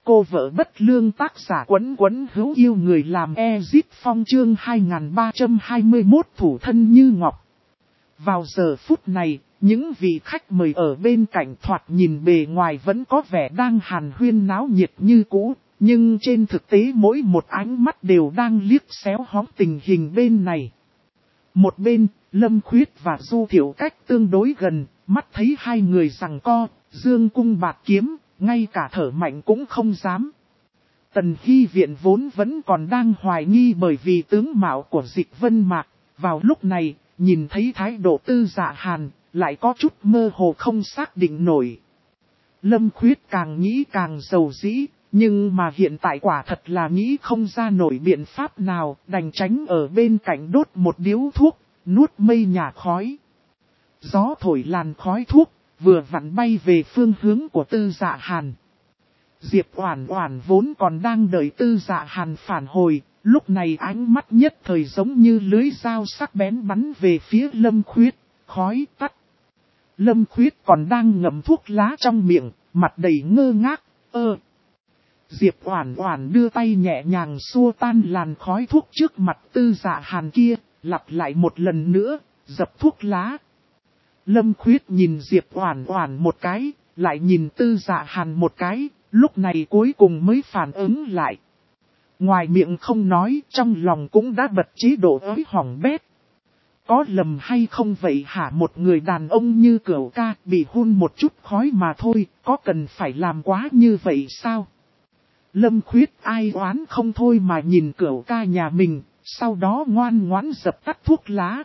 Cô vợ bất lương tác giả Quấn Quấn hữu yêu người làm Ezit Phong chương 2321 thủ thân như ngọc. Vào giờ phút này, những vị khách mời ở bên cạnh thoạt nhìn bề ngoài vẫn có vẻ đang hàn huyên náo nhiệt như cũ, nhưng trên thực tế mỗi một ánh mắt đều đang liếc xéo hóng tình hình bên này. Một bên, Lâm Khuyết và Du Thiệu cách tương đối gần, mắt thấy hai người giằng co, dương cung bạt kiếm, ngay cả thở mạnh cũng không dám. Tần Hy Viện vốn vẫn còn đang hoài nghi bởi vì tướng mạo của Dịch Vân Mạc, vào lúc này, nhìn thấy thái độ Tư Dạ Hàn, lại có chút mơ hồ không xác định nổi. Lâm Khuyết càng nghĩ càng giàu dĩ, nhưng mà hiện tại quả thật là nghĩ không ra nổi biện pháp nào, đành tránh ở bên cạnh đốt một điếu thuốc, nuốt mây nhà khói. Gió thổi làn khói thuốc, vừa vặn bay về phương hướng của Tư Dạ Hàn. Diệp Oản Oản vốn còn đang đợi Tư Dạ Hàn phản hồi, lúc này ánh mắt nhất thời giống như lưới dao sắc bén bắn về phía Lâm Khuyết, khói tắt. Lâm Khuyết còn đang ngậm thuốc lá trong miệng, mặt đầy ngơ ngác, Diệp Oản Oản đưa tay nhẹ nhàng xua tan làn khói thuốc trước mặt Tư Dạ Hàn kia, lặp lại một lần nữa, dập thuốc lá. Lâm Khuyết nhìn Diệp Oản Oản một cái, lại nhìn Tư Dạ Hàn một cái, lúc này cuối cùng mới phản ứng lại. Ngoài miệng không nói, trong lòng cũng đã bật chế độ ới hỏng bét. Có lầm hay không vậy hả, một người đàn ông như Cửu ca bị hun một chút khói mà thôi, có cần phải làm quá như vậy sao? Lâm Khuyết ai oán không thôi mà nhìn Cửu ca nhà mình, sau đó ngoan ngoãn dập tắt thuốc lá.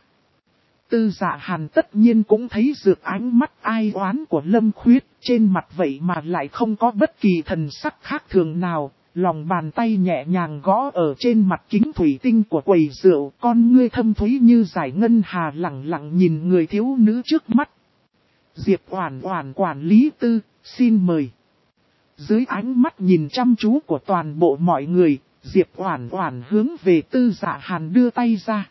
Tư Dạ Hàn tất nhiên cũng thấy dược ánh mắt ai oán của Lâm Khuyết, trên mặt vậy mà lại không có bất kỳ thần sắc khác thường nào, lòng bàn tay nhẹ nhàng gõ ở trên mặt kính thủy tinh của quầy rượu, con ngươi thâm thúy như giải ngân hà lẳng lặng nhìn người thiếu nữ trước mắt. Diệp Oản Oản quản lý Tư, xin mời. Dưới ánh mắt nhìn chăm chú của toàn bộ mọi người, Diệp Oản Oản hướng về Tư Dạ Hàn đưa tay ra.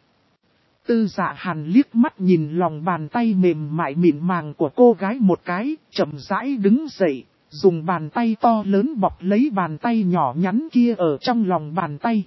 Tư Dạ Hàn liếc mắt nhìn lòng bàn tay mềm mại mịn màng của cô gái một cái, chậm rãi đứng dậy, dùng bàn tay to lớn bọc lấy bàn tay nhỏ nhắn kia ở trong lòng bàn tay.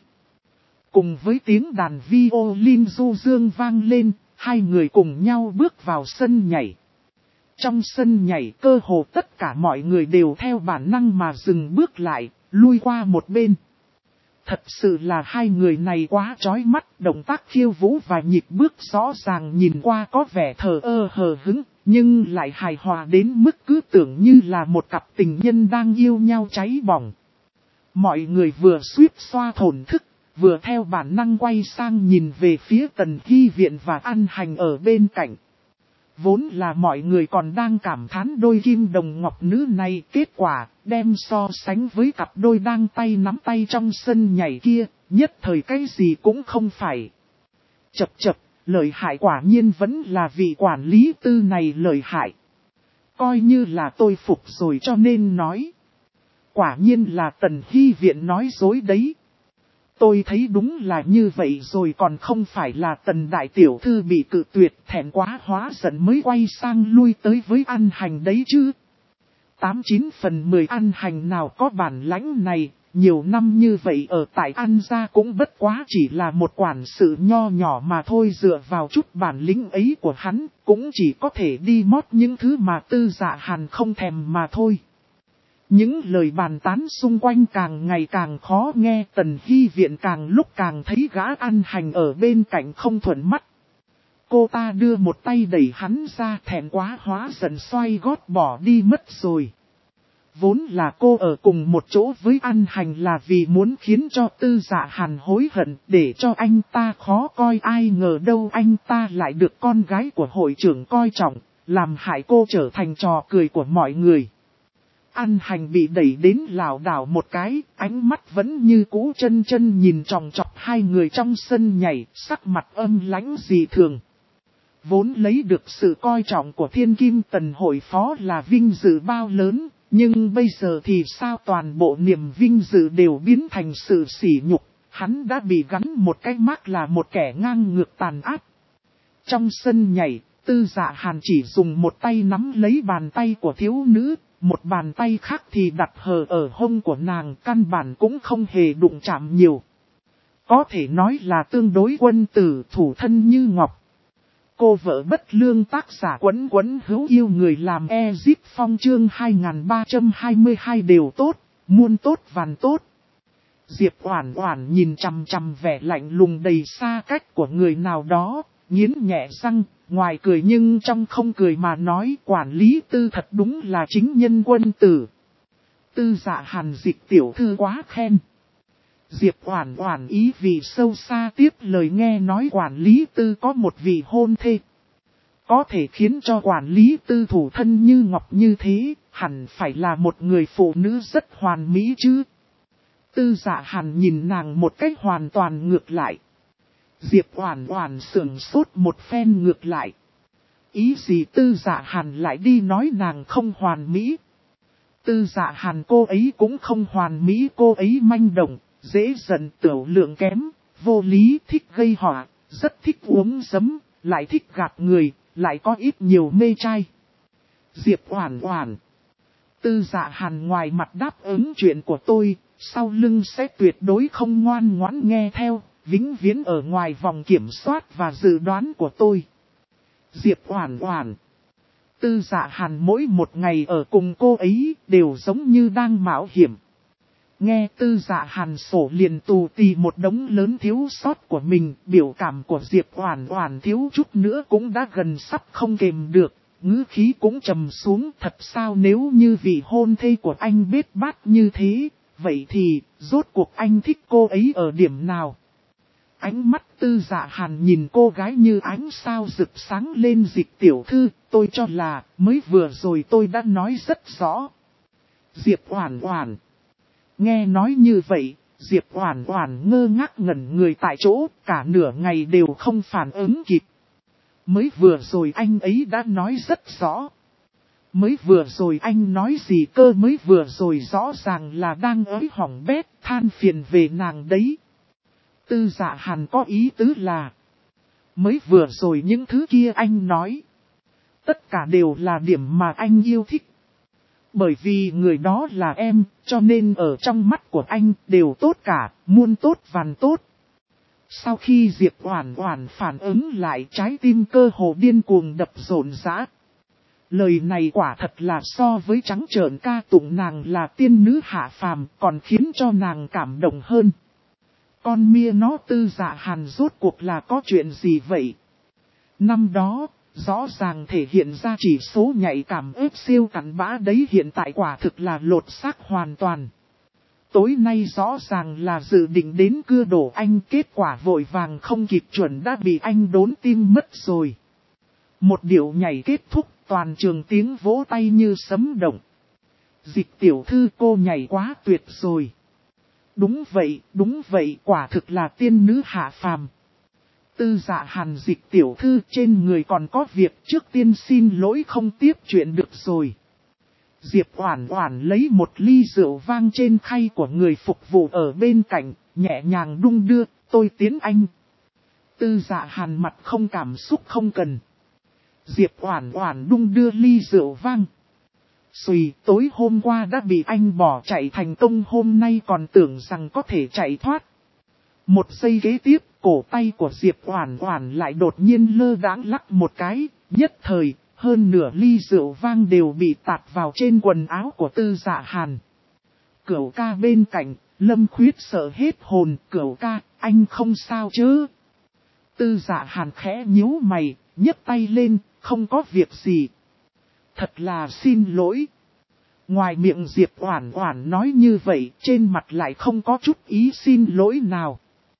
Cùng với tiếng đàn violin du dương vang lên, hai người cùng nhau bước vào sân nhảy. Trong sân nhảy cơ hồ tất cả mọi người đều theo bản năng mà dừng bước lại, lui qua một bên. Thật sự là hai người này quá chói mắt, động tác khiêu vũ và nhịp bước rõ ràng nhìn qua có vẻ thờ ơ hờ hững, nhưng lại hài hòa đến mức cứ tưởng như là một cặp tình nhân đang yêu nhau cháy bỏng. Mọi người vừa suýt xoa thổn thức, vừa theo bản năng quay sang nhìn về phía Tần Hy Viện và An Hành ở bên cạnh. Vốn là mọi người còn đang cảm thán đôi kim đồng ngọc nữ này, kết quả đem so sánh với cặp đôi đang tay nắm tay trong sân nhảy kia, nhất thời cái gì cũng không phải. Chập chập, lợi hại quả nhiên vẫn là vị quản lý Tư này lợi hại. Coi như là tôi phục rồi cho nên nói. Quả nhiên là Tần Hy Viện nói dối đấy. Tôi thấy đúng là như vậy rồi, còn không phải là Tần đại tiểu thư bị cự tuyệt thẹn quá hóa giận mới quay sang lui tới với An Hành đấy chứ. 89 phần 10 An Hành nào có bản lãnh này, nhiều năm như vậy ở tại An gia cũng bất quá chỉ là một quản sự nho nhỏ mà thôi, dựa vào chút bản lĩnh ấy của hắn, cũng chỉ có thể đi mót những thứ mà Tư Dạ Hàn không thèm mà thôi. Những lời bàn tán xung quanh càng ngày càng khó nghe, Tần Hy Viện càng lúc càng thấy gã An Hành ở bên cạnh không thuận mắt. Cô ta đưa một tay đẩy hắn ra, thẹn quá hóa giận xoay gót bỏ đi mất rồi. Vốn là cô ở cùng một chỗ với An Hành là vì muốn khiến cho Tư Dạ Hàn hối hận, để cho anh ta khó coi, ai ngờ đâu anh ta lại được con gái của hội trưởng coi trọng, làm hại cô trở thành trò cười của mọi người. An Hành bị đẩy đến lảo đảo một cái, ánh mắt vẫn như cũ chân chân nhìn chòng chọc hai người trong sân nhảy, sắc mặt âm lãnh dị thường. Vốn lấy được sự coi trọng của Thiên Kim Tần hội phó là vinh dự bao lớn, nhưng bây giờ thì sao toàn bộ niềm vinh dự đều biến thành sự sỉ nhục, hắn đã bị gắn một cái mác là một kẻ ngang ngược tàn ác. Trong sân nhảy, Tư Dạ Hàn chỉ dùng một tay nắm lấy bàn tay của thiếu nữ, một bàn tay khác thì đặt hờ ở hông của nàng, căn bản cũng không hề đụng chạm nhiều. Có thể nói là tương đối quân tử, thủ thân như ngọc. Cô vợ bất lương, tác giả Quấn Quấn hữu yêu người làm Ezip Phong chương 2322 đều tốt, muôn tốt vàn tốt. Diệp Oản Oản nhìn chằm chằm vẻ lạnh lùng đầy xa cách của người nào đó, nghiến nhẹ răng, ngoài cười nhưng trong không cười mà nói quản lý Tư thật đúng là chính nhân quân tử. Tư Dạ Hàn Dịch tiểu thư quá khen. Diệp Oản Oản ý vì sâu xa tiếp lời nghe nói quản lý Tư có một vị hôn thê. Có thể khiến cho quản lý Tư thủ thân như ngọc như thế, hẳn phải là một người phụ nữ rất hoàn mỹ chứ. Tư Dạ Hàn nhìn nàng một cách hoàn toàn ngược lại. Diệp Oản Oản sững sốt một phen ngược lại. Ý gì Tư Dạ Hàn lại đi nói nàng không hoàn mỹ? Tư Dạ Hàn cô ấy cũng không hoàn mỹ, cô ấy manh động, dễ giận, tiểu lượng kém, vô lý, thích gây họa, rất thích uống giấm, lại thích gạt người, lại có ít nhiều mê trai. Diệp Oản Oản. Tư Dạ Hàn ngoài mặt đáp ứng chuyện của tôi, sau lưng sẽ tuyệt đối không ngoan ngoãn nghe theo, vĩnh viễn ở ngoài vòng kiểm soát và dự đoán của tôi. Diệp Oản Oản. Tư Dạ Hàn mỗi một ngày ở cùng cô ấy đều giống như đang mạo hiểm. Nghe Tư Dạ Hàn sổ liền tù tì một đống lớn thiếu sót của mình, biểu cảm của Diệp Oản Oản thiếu chút nữa cũng đã gần sắp không kềm được, ngữ khí cũng trầm xuống. Thật sao, nếu như vị hôn thê của anh bết bát như thế, vậy thì rốt cuộc anh thích cô ấy ở điểm nào? Ánh mắt Tư Dạ Hàn nhìn cô gái như ánh sao rực sáng lên. Dịch tiểu thư, tôi cho là mới vừa rồi tôi đã nói rất rõ. Diệp Oản Oản. Nghe nói như vậy, Diệp Oản Oản ngơ ngác ngẩn người tại chỗ, cả nửa ngày đều không phản ứng kịp. Mới vừa rồi anh ấy đã nói rất rõ. Mới vừa rồi anh nói gì cơ? Mới vừa rồi rõ ràng là đang ới hỏng bét, than phiền về nàng đấy. Tư Dạ Hàn có ý tứ là, mới vừa rồi những thứ kia anh nói, tất cả đều là điểm mà anh yêu thích. Bởi vì người đó là em, cho nên ở trong mắt của anh đều tốt cả, muôn tốt vàn tốt. Sau khi Diệp Oản Oản phản ứng lại, trái tim cơ hồ điên cuồng đập rộn rã. Lời này quả thật là so với trắng trợn ca tụng nàng là tiên nữ hạ phàm còn khiến cho nàng cảm động hơn. Con mia nó Tư Dạ Hàn rốt cuộc là có chuyện gì vậy? Năm đó, rõ ràng thể hiện ra chỉ số nhạy cảm ếp siêu cặn bã đấy, hiện tại quả thực là lột xác hoàn toàn. Tối nay rõ ràng là dự định đến cưa đổ anh, kết quả vội vàng không kịp chuẩn đã bị anh đốn tim mất rồi. Một điệu nhảy kết thúc, toàn trường tiếng vỗ tay như sấm động. Dịch tiểu thư, cô nhảy quá tuyệt rồi. Đúng vậy, quả thực là tiên nữ hạ phàm. Tư Dạ Hàn, Dịch tiểu thư, trên người còn có việc, trước tiên xin lỗi không tiếp chuyện được rồi. Diệp Oản Oản lấy một ly rượu vang trên khay của người phục vụ ở bên cạnh, nhẹ nhàng đung đưa, tôi tiến anh. Tư Dạ Hàn mặt không cảm xúc, không cần. Diệp Oản Oản đung đưa ly rượu vang. Xùi, tối hôm qua đã bị anh bỏ chạy thành công, hôm nay còn tưởng rằng có thể chạy thoát. Một giây kế tiếp, cổ tay của Diệp Oản Oản lại đột nhiên lơ đãng lắc một cái, nhất thời, hơn nửa ly rượu vang đều bị tạt vào trên quần áo của Tư Dạ Hàn. Cửu ca bên cạnh, Lâm Khuyết sợ hết hồn. Cửu ca, anh không sao chứ? Tư Dạ Hàn khẽ nhíu mày, nhấc tay lên, không có việc gì. Thật là xin lỗi. Ngoài miệng Diệp Oản Oản nói như vậy, trên mặt lại không có chút ý xin lỗi nào.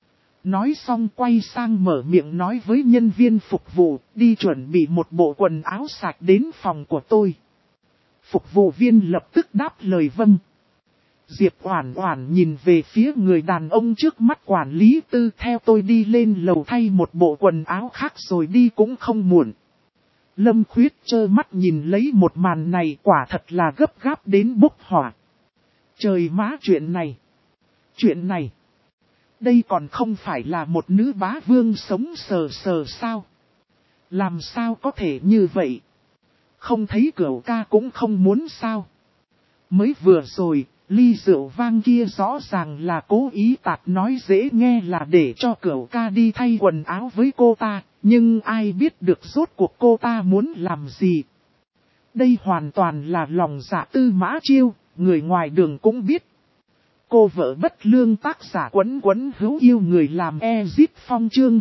Nói xong quay sang mở miệng nói với nhân viên phục vụ, đi chuẩn bị một bộ quần áo sạch đến phòng của tôi. Phục vụ viên lập tức đáp lời vâng. Diệp Oản Oản nhìn về phía người đàn ông trước mắt, quản lý Tư, theo tôi đi lên lầu thay một bộ quần áo khác rồi đi cũng không muộn. Lâm Khuyết trơ mắt nhìn lấy một màn này, quả thật là gấp gáp đến bốc hỏa. Trời má, chuyện này. Đây còn không phải là một nữ bá vương sống sờ sờ sao? Làm sao có thể như vậy? Không thấy Cửu ca cũng không muốn sao? Mới vừa rồi, ly rượu vang kia rõ ràng là cố ý tạt nói dễ nghe là để cho Cửu ca đi thay quần áo với cô ta, nhưng ai biết được rốt cuộc cô ta muốn làm gì. Đây hoàn toàn là lòng dạ Tư Mã Chiêu, người ngoài đường cũng biết. Cô vợ bất lương tác giả Quấn Quấn hữu yêu người làm Ezip Phong chương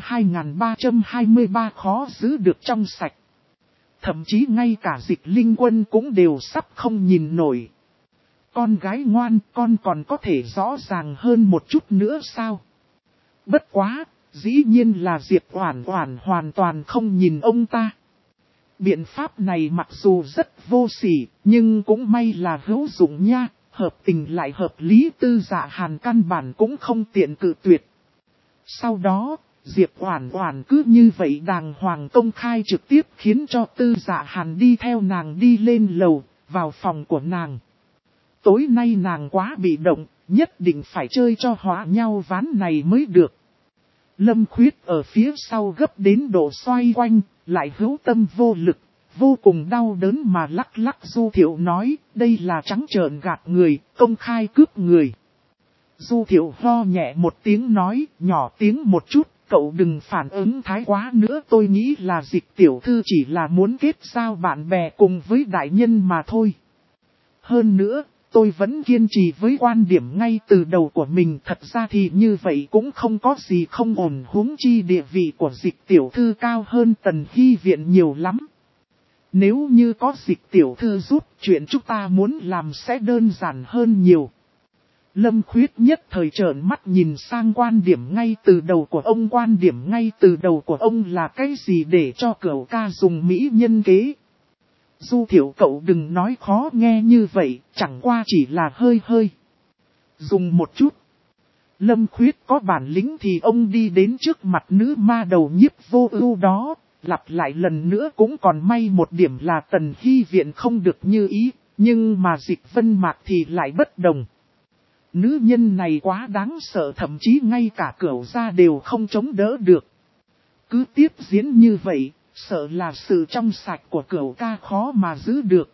2323 khó giữ được trong sạch. Thậm chí ngay cả Dịch Linh Quân cũng đều sắp không nhìn nổi. Con gái ngoan, con còn có thể rõ ràng hơn một chút nữa sao? Bất quá, dĩ nhiên là Diệp Oản Oản hoàn toàn không nhìn ông ta. Biện pháp này mặc dù rất vô sỉ, nhưng cũng may là hữu dụng nha, hợp tình lại hợp lý. Tư Dạ Hàn căn bản cũng không tiện cự tuyệt. Sau đó, Diệp Oản Oản cứ như vậy đàng hoàng công khai trực tiếp khiến cho Tư Dạ Hàn đi theo nàng đi lên lầu, vào phòng của nàng. Tối nay nàng quá bị động, nhất định phải chơi cho hóa nhau ván này mới được. Lâm Khuyết ở phía sau gấp đến độ xoay quanh, lại hữu tâm vô lực, vô cùng đau đớn mà lắc lắc Du Thiệu nói, đây là trắng trợn gạt người, công khai cướp người. Du Thiệu ho nhẹ một tiếng nói, nhỏ tiếng một chút, cậu đừng phản ứng thái quá nữa. Tôi nghĩ là Dịch tiểu thư chỉ là muốn kết giao bạn bè cùng với đại nhân mà thôi. Hơn nữa, tôi vẫn kiên trì với quan điểm ngay từ đầu của mình. Thật ra thì như vậy cũng không có gì không ổn, huống chi địa vị của Dịch tiểu thư cao hơn Tần Hy Viện nhiều lắm. Nếu như có Dịch tiểu thư giúp, chuyện chúng ta muốn làm sẽ đơn giản hơn nhiều. Lâm Khuyết nhất thời trợn mắt nhìn sang quan điểm ngay từ đầu của ông. Quan điểm ngay từ đầu của ông là cái gì để cho Cửu ca dùng mỹ nhân kế? Du Thiệu cậu đừng nói khó nghe như vậy, chẳng qua chỉ là hơi dùng một chút. Lâm Khuyết có bản lĩnh thì ông đi đến trước mặt nữ ma đầu Nhiếp Vô Ưu đó, lặp lại lần nữa cũng còn may một điểm là Tần Hy Viện không được như ý, nhưng mà Dịch Vân Mạc thì lại bất đồng. Nữ nhân này quá đáng sợ, thậm chí ngay cả Cửu gia đều không chống đỡ được. Cứ tiếp diễn như vậy, sợ là sự trong sạch của Cửu ca khó mà giữ được.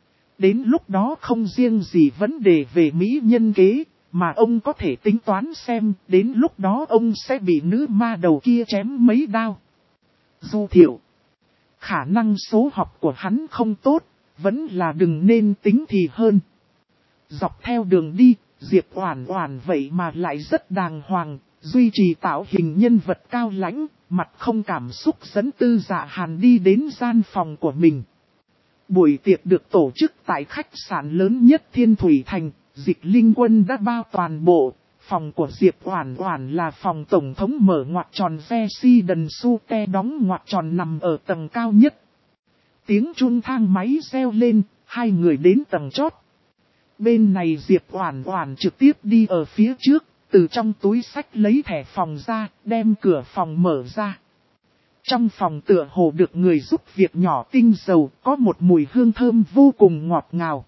Đến lúc đó không riêng gì vấn đề về mỹ nhân kế, mà ông có thể tính toán xem, đến lúc đó ông sẽ bị nữ ma đầu kia chém mấy đao. Du Thiệu, khả năng số học của hắn không tốt, vẫn là đừng nên tính thì hơn. Dọc theo đường đi, Diệp Oản Oản vậy mà lại rất đàng hoàng, duy trì tạo hình nhân vật cao lãnh, mặt không cảm xúc dẫn Tư Dạ Hàn đi đến gian phòng của mình. Buổi tiệc được tổ chức tại khách sạn lớn nhất Thiên Thủy Thành, Dịch Linh Quân đã bao toàn bộ. Phòng của Diệp Oản Oản là phòng tổng thống mở ngoặc tròn Residence Suite đóng ngoặc tròn nằm ở tầng cao nhất. Tiếng chuông thang máy reo lên, hai người đến tầng chót. Bên này Diệp Oản Oản trực tiếp đi ở phía trước, từ trong túi xách lấy thẻ phòng ra, đem cửa phòng mở ra. Trong phòng tựa hồ được người giúp việc nhỏ tinh dầu, có một mùi hương thơm vô cùng ngọt ngào.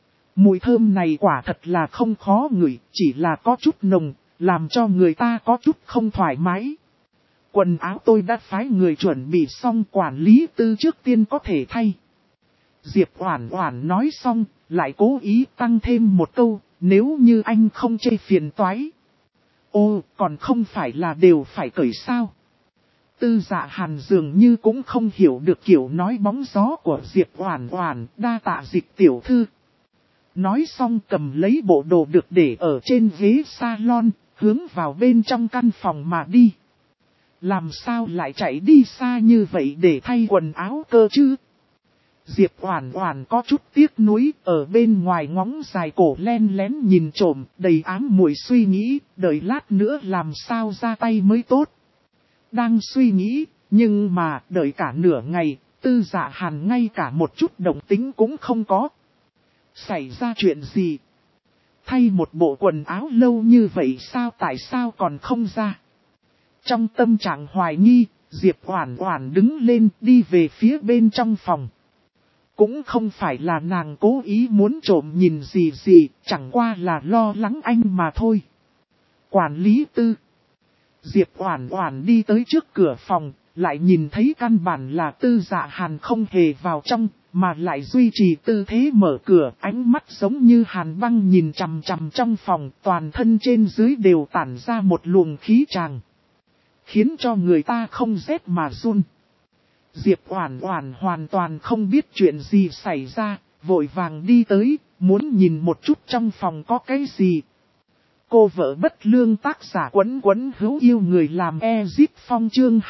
Mùi thơm này quả thật là không khó ngửi, chỉ là có chút nồng, làm cho người ta có chút không thoải mái. Quần áo tôi đã phái người chuẩn bị xong, quản lý Tư trước tiên có thể thay. Diệp Oản Oản nói xong, lại cố ý tăng thêm một câu, nếu như anh không chê phiền toái. Ô, còn không phải là đều phải cởi sao? Tư Dạ Hàn dường như cũng không hiểu được kiểu nói bóng gió của Diệp Oản Oản, đa tạ Dịch tiểu thư. Nói xong cầm lấy bộ đồ được để ở trên ghế salon, hướng vào bên trong căn phòng mà đi. Làm sao lại chạy đi xa như vậy để thay quần áo cơ chứ? Diệp Oản Oản có chút tiếc nuối, ở bên ngoài ngóng dài cổ len lén nhìn trộm, đầy ám muội suy nghĩ, đợi lát nữa làm sao ra tay mới tốt. Đang suy nghĩ, nhưng mà đợi cả nửa ngày, Tư Dạ Hàn ngay cả một chút động tĩnh cũng không có. Xảy ra chuyện gì? Thay một bộ quần áo lâu như vậy sao, tại sao còn không ra? Trong tâm trạng hoài nghi, Diệp Oản Oản đứng lên đi về phía bên trong phòng. Cũng không phải là nàng cố ý muốn trộm nhìn gì, chẳng qua là lo lắng anh mà thôi. Quản lý Tư. Diệp Oản Oản đi tới trước cửa phòng, lại nhìn thấy căn bản là Tư Dạ Hàn không hề vào trong, mà lại duy trì tư thế mở cửa, ánh mắt giống như hàn băng nhìn chằm chằm trong phòng, toàn thân trên dưới đều tản ra một luồng khí tràng, khiến cho người ta không rét mà run. Diệp Oản Oản hoàn toàn không biết chuyện gì xảy ra, vội vàng đi tới, muốn nhìn một chút trong phòng có cái gì. Cô vợ bất lương tác giả Quấn Quấn hữu yêu người làm Ezip Phong chương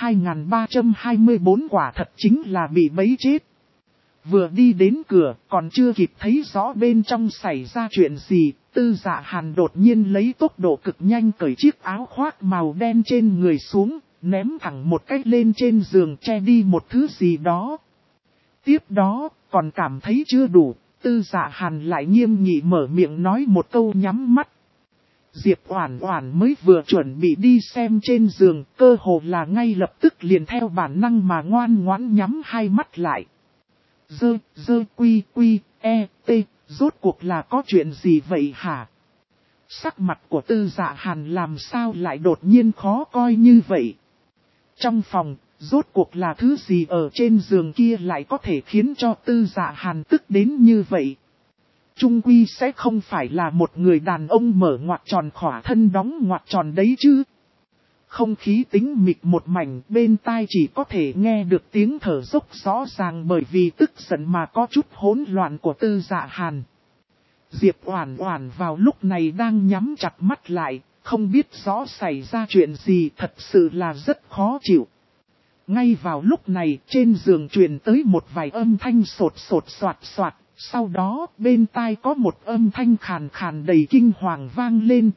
2324 quả thật chính là bị bẫy chết. Vừa đi đến cửa còn chưa kịp thấy rõ bên trong xảy ra chuyện gì, Tư Dạ Hàn đột nhiên lấy tốc độ cực nhanh cởi chiếc áo khoác màu đen trên người xuống, ném thẳng một cách lên trên giường che đi một thứ gì đó. Tiếp đó, còn cảm thấy chưa đủ, Tư Dạ Hàn lại nghiêm nghị mở miệng nói một câu nhắm mắt. Diệp Oản Oản mới vừa chuẩn bị đi xem trên giường, cơ hồ là ngay lập tức liền theo bản năng mà ngoan ngoãn nhắm hai mắt lại. Quy, rốt cuộc là có chuyện gì vậy hả? Sắc mặt của Tư Dạ Hàn làm sao lại đột nhiên khó coi như vậy? Trong phòng, rốt cuộc là thứ gì ở trên giường kia lại có thể khiến cho Tư Dạ Hàn tức đến như vậy? Trung quy sẽ không phải là một người đàn ông mở ngoặc tròn khỏa thân đóng ngoặc tròn đấy chứ. Không khí tĩnh mịch một mảnh, bên tai chỉ có thể nghe được tiếng thở dốc rõ ràng bởi vì tức giận mà có chút hỗn loạn của Tư Dạ Hàn. Diệp Oản Oản vào lúc này đang nhắm chặt mắt lại, không biết rõ xảy ra chuyện gì, thật sự là rất khó chịu. Ngay vào lúc này, trên giường truyền tới một vài âm thanh sột sột soạt soạt. Sau đó, bên tai có một âm thanh khàn khàn đầy kinh hoàng vang lên,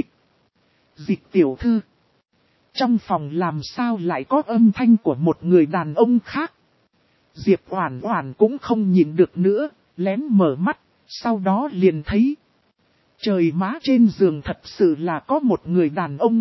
Dịch tiểu thư. Trong phòng làm sao lại có âm thanh của một người đàn ông khác. Diệp Oản Oản cũng không nhìn được nữa, lén mở mắt, sau đó liền thấy. Trời má, trên giường thật sự là có một người đàn ông.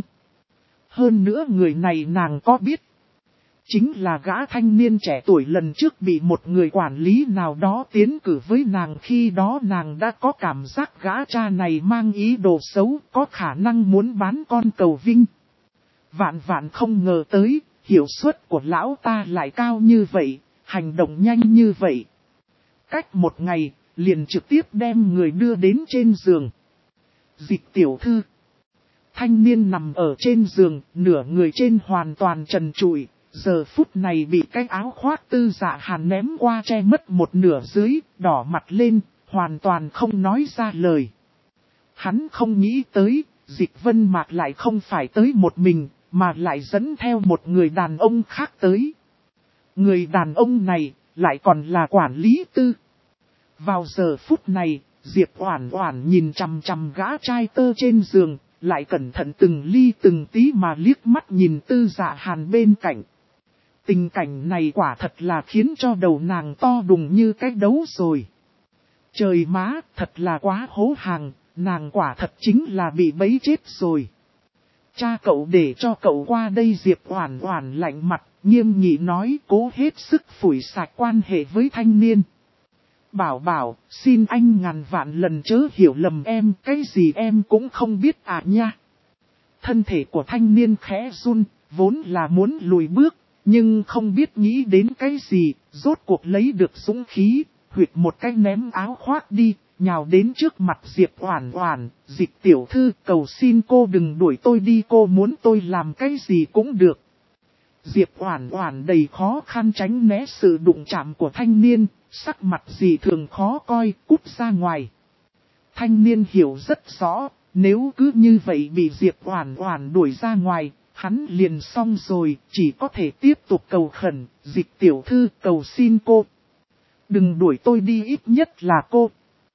Hơn nữa người này nàng có biết. Chính là gã thanh niên trẻ tuổi lần trước bị một người quản lý nào đó tiến cử với nàng, khi đó nàng đã có cảm giác gã cha này mang ý đồ xấu, có khả năng muốn bán con cầu vinh. Vạn vạn không ngờ tới, hiệu suất của lão ta lại cao như vậy, hành động nhanh như vậy. Cách một ngày, liền trực tiếp đem người đưa đến trên giường. Dịch tiểu thư. Thanh niên nằm ở trên giường, nửa người trên hoàn toàn trần trụi. Giờ phút này bị cái áo khoác Tư Dạ Hàn ném qua che mất một nửa dưới, đỏ mặt lên, hoàn toàn không nói ra lời. Hắn không nghĩ tới, Dịch Vân Mạc lại không phải tới một mình, mà lại dẫn theo một người đàn ông khác tới. Người đàn ông này, lại còn là quản lý Tư. Vào giờ phút này, Diệp Oản Oản nhìn chằm chằm gã trai tơ trên giường, lại cẩn thận từng ly từng tí mà liếc mắt nhìn Tư Dạ Hàn bên cạnh. Tình cảnh này quả thật là khiến cho đầu nàng to đùng như cái đấu rồi. Trời má, thật là quá hố hàng, nàng quả thật chính là bị bẫy chết rồi. Cha cậu để cho cậu qua đây. Diệp Oản Oản lạnh mặt, nghiêm nghị nói, cố hết sức phủi sạch quan hệ với thanh niên. Bảo, xin anh ngàn vạn lần chớ hiểu lầm em, cái gì em cũng không biết à nha. Thân thể của thanh niên khẽ run, vốn là muốn lùi bước. Nhưng không biết nghĩ đến cái gì, rốt cuộc lấy được dũng khí, huyệt một cái ném áo khoác đi, nhào đến trước mặt Diệp Oản Oản. Dịch tiểu thư, cầu xin cô đừng đuổi tôi đi, cô muốn tôi làm cái gì cũng được. Diệp Oản Oản đầy khó khăn tránh né sự đụng chạm của thanh niên, sắc mặt dị thường khó coi, cút ra ngoài. Thanh niên hiểu rất rõ, nếu cứ như vậy bị Diệp Oản Oản đuổi ra ngoài, hắn liền xong rồi, chỉ có thể tiếp tục cầu khẩn, Dịch tiểu thư, cầu xin cô. Đừng đuổi tôi đi, ít nhất là cô.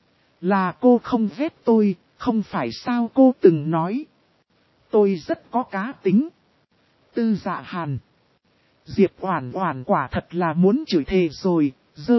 Là cô không ghét tôi, không phải sao cô từng nói. Tôi rất có cá tính. Tư Dạ Hàn. Diệp Oản Oản quả thật là muốn chửi thề rồi,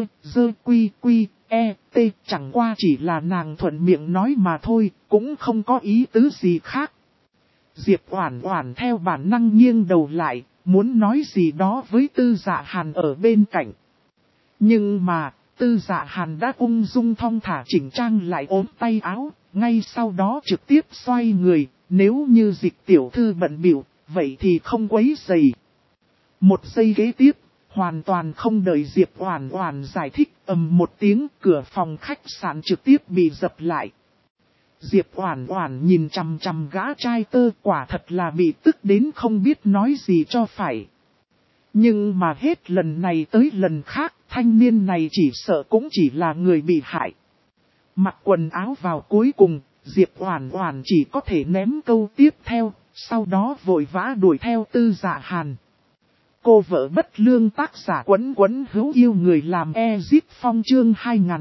quy, chẳng qua chỉ là nàng thuận miệng nói mà thôi, cũng không có ý tứ gì khác. Diệp Oản Oản theo bản năng nghiêng đầu lại, muốn nói gì đó với Tư Dạ Hàn ở bên cạnh. Nhưng mà, Tư Dạ Hàn đã ung dung thong thả chỉnh trang lại ốm tay áo, ngay sau đó trực tiếp xoay người, nếu như Dịch tiểu thư bận bịu, vậy thì không quấy rầy. Một giây kế tiếp, Hoàn toàn không đợi Diệp Oản Oản giải thích, ầm một tiếng, cửa phòng khách sạn trực tiếp bị dập lại. Diệp Oản Oản nhìn chằm chằm gã trai tơ, quả thật là bị tức đến không biết nói gì cho phải. Nhưng mà hết lần này tới lần khác, thanh niên này chỉ sợ cũng chỉ là người bị hại. Mặc quần áo vào cuối cùng, Diệp Oản Oản chỉ có thể ném câu tiếp theo, sau đó vội vã đuổi theo Tư Dạ Hàn. Cô vợ bất lương tác giả Quấn Quấn hữu yêu người làm Ezip Phong chương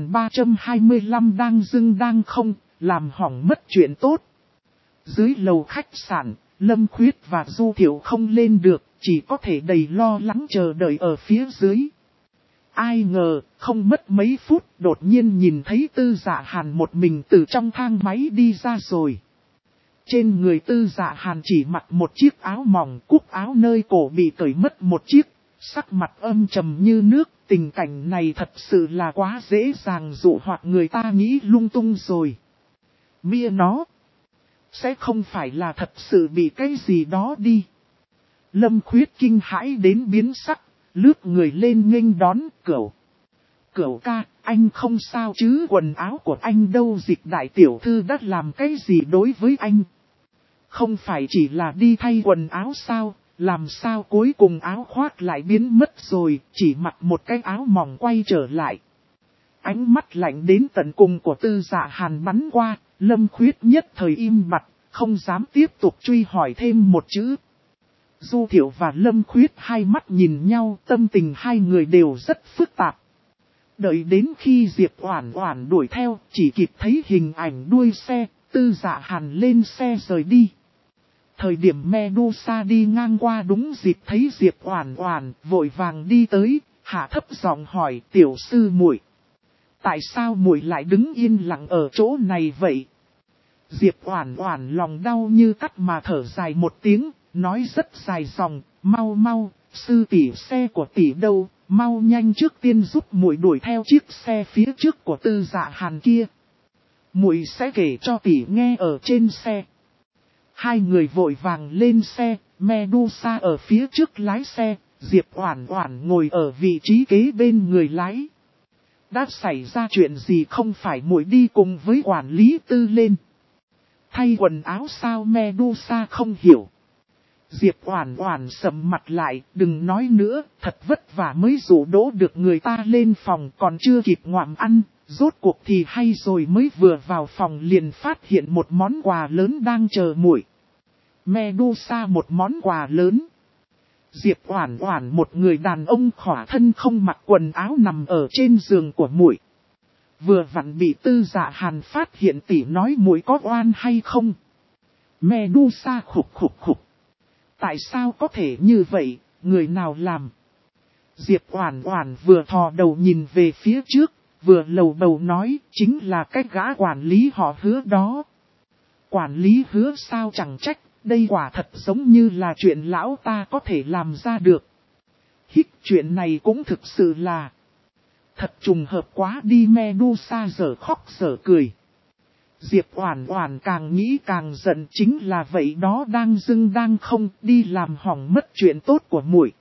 2325 đang dưng đang không, làm hỏng mất chuyện tốt. Dưới lầu khách sạn, Lâm Khuyết và Du Thiệu không lên được, chỉ có thể đầy lo lắng chờ đợi ở phía dưới. Ai ngờ, không mất mấy phút, đột nhiên nhìn thấy Tư Dạ Hàn một mình từ trong thang máy đi ra rồi. Trên người Tư Dạ Hàn chỉ mặc một chiếc áo mỏng, cúc áo nơi cổ bị cởi mất một chiếc, sắc mặt âm trầm như nước, tình cảnh này thật sự là quá dễ dàng dụ hoặc người ta nghĩ lung tung rồi. Mia nó, sẽ không phải là thật sự bị cái gì đó đi. Lâm Khuyết kinh hãi đến biến sắc, lướt người lên nghênh đón. Cửu ca, anh không sao chứ, quần áo của anh đâu, Dịch đại tiểu thư đã làm cái gì đối với anh? Không phải chỉ là đi thay quần áo sao, làm sao cuối cùng áo khoác lại biến mất rồi, chỉ mặc một cái áo mỏng quay trở lại. Ánh mắt lạnh đến tận cùng của Tư Dạ Hàn bắn qua, Lâm Khuyết nhất thời im bặt, không dám tiếp tục truy hỏi thêm một chữ. Du Thiệu và Lâm Khuyết hai mắt nhìn nhau, tâm tình hai người đều rất phức tạp. Đợi đến khi Diệp Oản Oản đuổi theo, chỉ kịp thấy hình ảnh đuôi xe, Tư Dạ Hàn lên xe rời đi. Thời điểm Medusa đi ngang qua đúng dịp thấy Diệp Oản Oản, vội vàng đi tới, hạ thấp giọng hỏi tiểu sư muội, tại sao muội lại đứng yên lặng ở chỗ này vậy? Diệp Oản Oản lòng đau như cắt mà thở dài một tiếng, nói rất dài dòng, mau, sư tỷ xe của tỷ đâu, mau nhanh trước tiên giúp muội đuổi theo chiếc xe phía trước của Tư Dạ Hàn kia. Muội sẽ kể cho tỷ nghe ở trên xe. Hai người vội vàng lên xe, Medusa ở phía trước lái xe, Diệp Oản Oản ngồi ở vị trí kế bên người lái. Đã xảy ra chuyện gì không phải muội đi cùng với quản lý Tư lên? Thay quần áo sao? Medusa không hiểu. Diệp Oản Oản sầm mặt lại, đừng nói nữa, thật vất vả mới dụ dỗ được người ta lên phòng, còn chưa kịp ngoạm ăn, rốt cuộc thì hay rồi, mới vừa vào phòng liền phát hiện một món quà lớn đang chờ muội. Medusa một món quà lớn. Diệp Oản Oản một người đàn ông khỏa thân không mặc quần áo nằm ở trên giường của muội. Vừa vặn bị Tư Dạ Hàn phát hiện, tỷ nói muội có oan hay không? Medusa khục. Tại sao có thể như vậy, người nào làm? Diệp Oản Oản vừa thò đầu nhìn về phía trước, vừa lầu bầu nói, chính là cái gã quản lý họ Hứa đó. Quản lý Hứa sao? Chẳng trách, đây quả thật giống như là chuyện lão ta có thể làm ra được. Chuyện này cũng thực sự là thật trùng hợp quá đi. Medusa dở khóc dở cười. Diệp Oản Oản càng nghĩ càng giận, chính là vậy đó, đang dưng đang không, đi làm hỏng mất chuyện tốt của muội.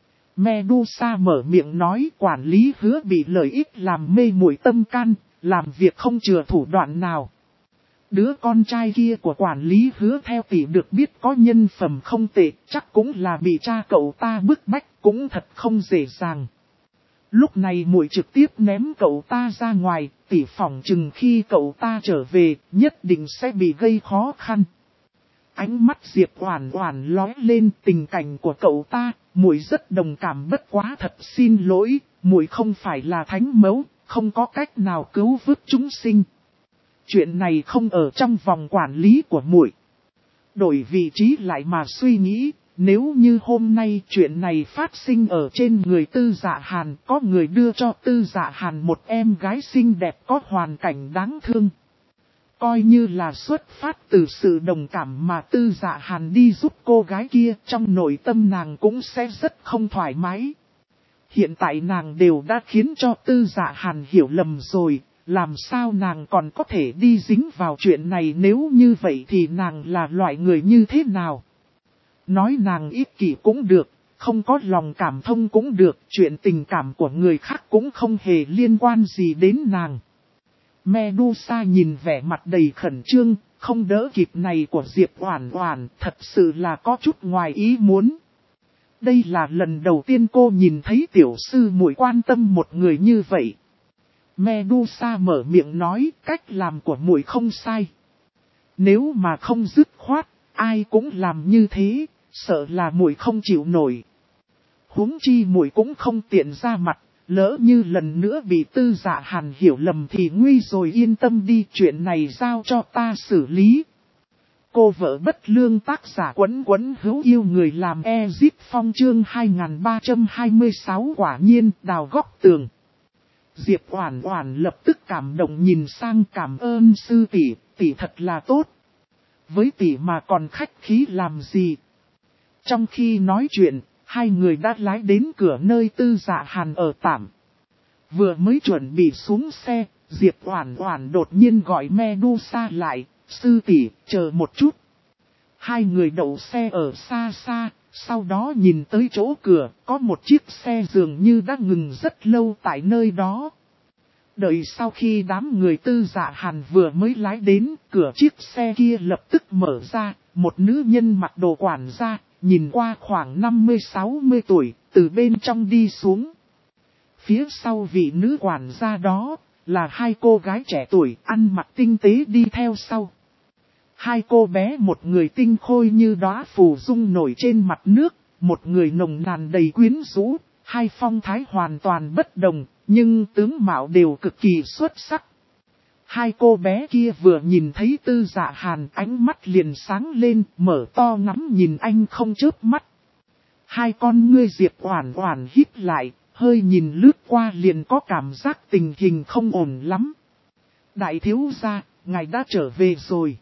Medusa mở miệng nói, quản lý Hứa bị lợi ích làm mê muội tâm can, làm việc không chừa thủ đoạn nào. Đứa con trai kia của quản lý Hứa theo tỷ được biết có nhân phẩm không tệ, chắc cũng là bị cha cậu ta bức bách, cũng thật không dễ dàng. Lúc này muội trực tiếp ném cậu ta ra ngoài, tỷ phỏng chừng khi cậu ta trở về, nhất định sẽ bị gây khó khăn. Ánh mắt Diệp Oản Oản lóe lên, tình cảnh của cậu ta, muội rất đồng cảm, bất quá thật xin lỗi, muội không phải là thánh mẫu, không có cách nào cứu vớt chúng sinh. Chuyện này không ở trong vòng quản lý của muội. Đổi vị trí lại mà suy nghĩ, nếu như hôm nay chuyện này phát sinh ở trên người Tư Dạ Hàn, có người đưa cho Tư Dạ Hàn một em gái xinh đẹp có hoàn cảnh đáng thương. Coi như là xuất phát từ sự đồng cảm mà Tư Dạ Hàn đi giúp cô gái kia, trong nội tâm nàng cũng sẽ rất không thoải mái. Hiện tại nàng đều đã khiến cho Tư Dạ Hàn hiểu lầm rồi, làm sao nàng còn có thể đi dính vào chuyện này, nếu như vậy thì nàng là loại người như thế nào? Nói nàng ích kỷ cũng được, không có lòng cảm thông cũng được, chuyện tình cảm của người khác cũng không hề liên quan gì đến nàng. Medusa nhìn vẻ mặt đầy khẩn trương, không đỡ kịp này của Diệp Oản Oản, thật sự là có chút ngoài ý muốn. Đây là lần đầu tiên cô nhìn thấy tiểu sư muội quan tâm một người như vậy. Medusa mở miệng nói, cách làm của muội không sai. Nếu mà không dứt khoát, ai cũng làm như thế, sợ là muội không chịu nổi. Huống chi muội cũng không tiện ra mặt, lỡ như lần nữa bị Tư Dạ Hàn hiểu lầm thì nguy rồi, yên tâm đi, chuyện này giao cho ta xử lý. Cô vợ bất lương tác giả Quấn Quấn hữu yêu người làm Ezip Phong chương 2326 quả nhiên đào góc tường. Diệp Oản Oản lập tức cảm động nhìn sang, cảm ơn sư tỷ, tỷ thật là tốt. Với tỷ mà còn khách khí làm gì? Trong khi nói chuyện, hai người đã lái đến cửa nơi Tư Dạ Hàn ở tạm. Vừa mới chuẩn bị xuống xe, Diệp Oản Oản đột nhiên gọi Medusa lại, sư tỷ, chờ một chút. Hai người đậu xe ở xa xa, sau đó nhìn tới chỗ cửa, có một chiếc xe dường như đã ngừng rất lâu tại nơi đó. Đợi sau khi đám người Tư Dạ Hàn vừa mới lái đến, cửa chiếc xe kia lập tức mở ra, một nữ nhân mặc đồ quản gia, nhìn qua khoảng 50-60 tuổi, từ bên trong đi xuống. Phía sau vị nữ quản gia đó, là hai cô gái trẻ tuổi ăn mặc tinh tế đi theo sau. Hai cô bé, một người tinh khôi như đóa phù dung nổi trên mặt nước, một người nồng nàn đầy quyến rũ, hai phong thái hoàn toàn bất đồng, nhưng tướng mạo đều cực kỳ xuất sắc. Hai cô bé kia vừa nhìn thấy Tư Dạ Hàn, ánh mắt liền sáng lên, mở to ngắm nhìn anh không chớp mắt. Hai con ngươi Diệp Oản Oản híp lại, hơi nhìn lướt qua liền có cảm giác tình hình không ổn lắm. Đại thiếu gia, ngài đã trở về rồi.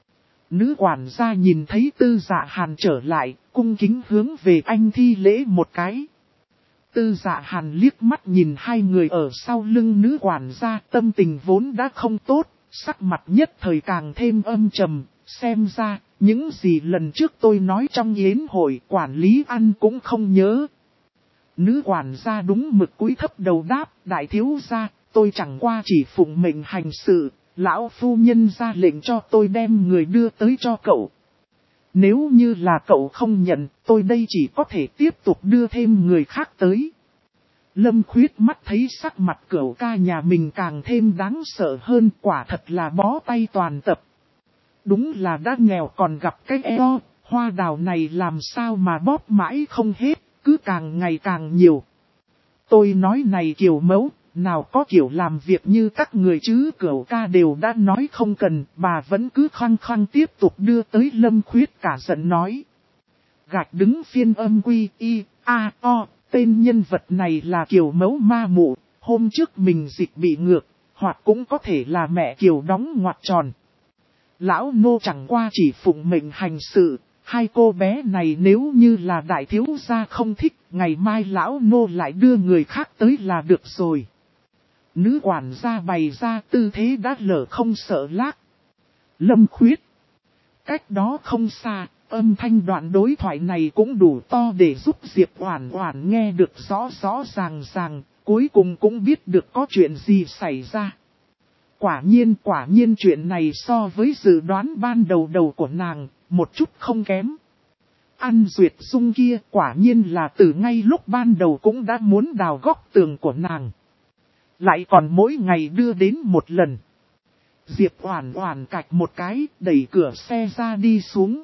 Nữ quản gia nhìn thấy Tư Dạ Hàn trở lại, cung kính hướng về anh thi lễ một cái. Tư Dạ Hàn liếc mắt nhìn hai người ở sau lưng nữ quản gia, tâm tình vốn đã không tốt, sắc mặt nhất thời càng thêm âm trầm, xem ra, những gì lần trước tôi nói trong yến hội quản lý ăn cũng không nhớ. Nữ quản gia đúng mực cúi thấp đầu đáp, đại thiếu gia, tôi chẳng qua chỉ phụng mệnh hành sự, lão phu nhân ra lệnh cho tôi đem người đưa tới cho cậu. Nếu như là cậu không nhận, tôi đây chỉ có thể tiếp tục đưa thêm người khác tới. Lâm Khuyết mắt thấy sắc mặt cửu ca nhà mình càng thêm đáng sợ hơn, quả thật là bó tay toàn tập. Đúng là đã nghèo còn gặp cái eo, hoa đào này làm sao mà bóp mãi không hết, cứ càng ngày càng nhiều. Tôi nói này kiểu mẫu, nào có kiểu làm việc như các người chứ, cửu ca đều đã nói không cần, bà vẫn cứ khăng khăng tiếp tục đưa tới. Lâm Khuyết cả giận nói. Gạch đứng phiên âm quy y, a, o, tên nhân vật này là kiểu mẫu ma mụ, hôm trước mình dịch bị ngược, hoặc cũng có thể là mẹ kiểu đóng ngoặc tròn. Lão nô chẳng qua chỉ phụng mệnh hành sự, hai cô bé này nếu như là đại thiếu gia không thích, ngày mai lão nô lại đưa người khác tới là được rồi. Nữ quản gia bày ra tư thế đã lở không sợ lác. Lâm Khuyết. Cách đó không xa, âm thanh đoạn đối thoại này cũng đủ to để giúp Diệp Oản Oản nghe được rõ rõ ràng, cuối cùng cũng biết được có chuyện gì xảy ra. Quả nhiên chuyện này so với dự đoán ban đầu của nàng, một chút không kém. An Duyệt Dung kia quả nhiên là từ ngay lúc ban đầu cũng đã muốn đào góc tường của nàng. Lại còn mỗi ngày đưa đến một lần. Diệp Oản Oản cạch một cái, đẩy cửa xe ra đi xuống.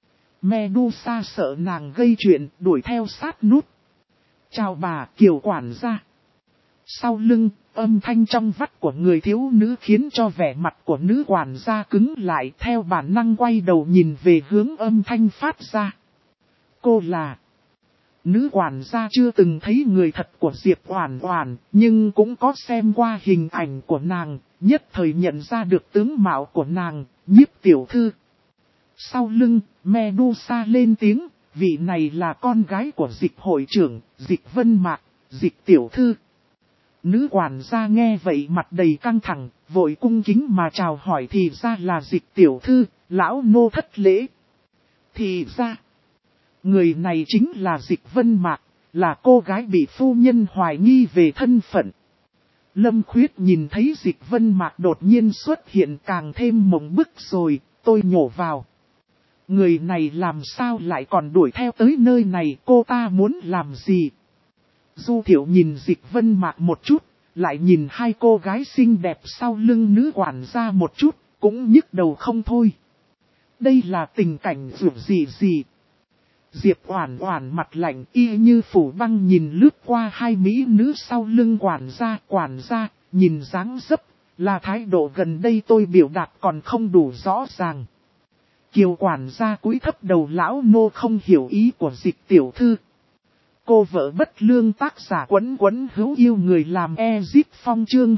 Medusa sợ nàng gây chuyện, đuổi theo sát nút. Chào bà, Kiều quản gia. Sau lưng, âm thanh trong vắt của người thiếu nữ khiến cho vẻ mặt của nữ quản gia cứng lại, theo bản năng quay đầu nhìn về hướng âm thanh phát ra. Cô là... Nữ quản gia chưa từng thấy người thật của Diệp Oản Oản, nhưng cũng có xem qua hình ảnh của nàng, nhất thời nhận ra được tướng mạo của nàng, Nhiếp tiểu thư. Sau lưng, Medusa lên tiếng, vị này là con gái của Dịch hội trưởng, Dịch Vân Mạc, Dịch tiểu thư. Nữ quản gia nghe vậy mặt đầy căng thẳng, vội cung kính mà chào hỏi, thì ra là Dịch tiểu thư, lão nô thất lễ. Thì ra... Người này chính là Dịch Vân Mạc, là cô gái bị phu nhân hoài nghi về thân phận. Lâm Khuyết nhìn thấy Dịch Vân Mạc đột nhiên xuất hiện càng thêm mộng bức rồi, tôi nhổ vào. Người này làm sao lại còn đuổi theo tới nơi này, cô ta muốn làm gì? Du Thiệu nhìn Dịch Vân Mạc một chút, lại nhìn hai cô gái xinh đẹp sau lưng nữ quản gia một chút, cũng nhức đầu không thôi. Đây là tình cảnh rủi gì? Diệp Oản Oản mặt lạnh y như phủ băng nhìn lướt qua hai mỹ nữ sau lưng quản gia, nhìn dáng dấp, là thái độ gần đây tôi biểu đạt còn không đủ rõ ràng. Kiều quản gia cúi thấp đầu, lão nô không hiểu ý của Dịch tiểu thư. Cô vợ bất lương, tác giả Quấn Quấn hữu yêu, người làm Ezip Phong, chương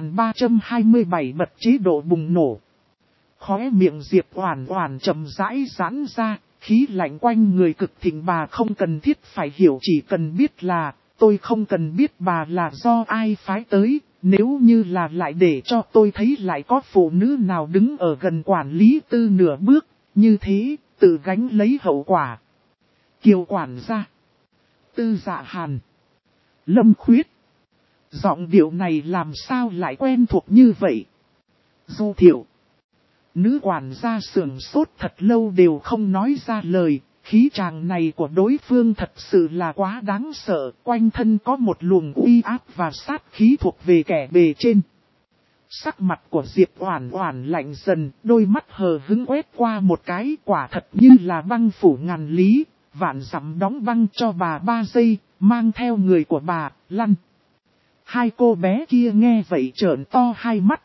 2327 bật chế độ bùng nổ. Khóe miệng Diệp Oản Oản chậm rãi giãn ra, khí lạnh quanh người cực thịnh. Bà không cần thiết phải hiểu, chỉ cần biết là, tôi không cần biết bà là do ai phái tới, nếu như là lại để cho tôi thấy lại có phụ nữ nào đứng ở gần quản lý Tư nửa bước, như thế, tự gánh lấy hậu quả. Kiều quản gia, Tư Dạ Hàn, Lâm Khuyết. Giọng điệu này làm sao lại quen thuộc như vậy? Du Thiệu. Nữ quản gia sững sốt thật lâu đều không nói ra lời, khí chàng này của đối phương thật sự là quá đáng sợ, quanh thân có một luồng uy áp và sát khí thuộc về kẻ bề trên. Sắc mặt của Diệp Oản Oản lạnh dần, đôi mắt hờ hững quét qua một cái, quả thật như là băng phủ ngàn lý, vạn dặm đóng băng cho bà 3 giây, mang theo người của bà, lăn. Hai cô bé kia nghe vậy trợn to hai mắt.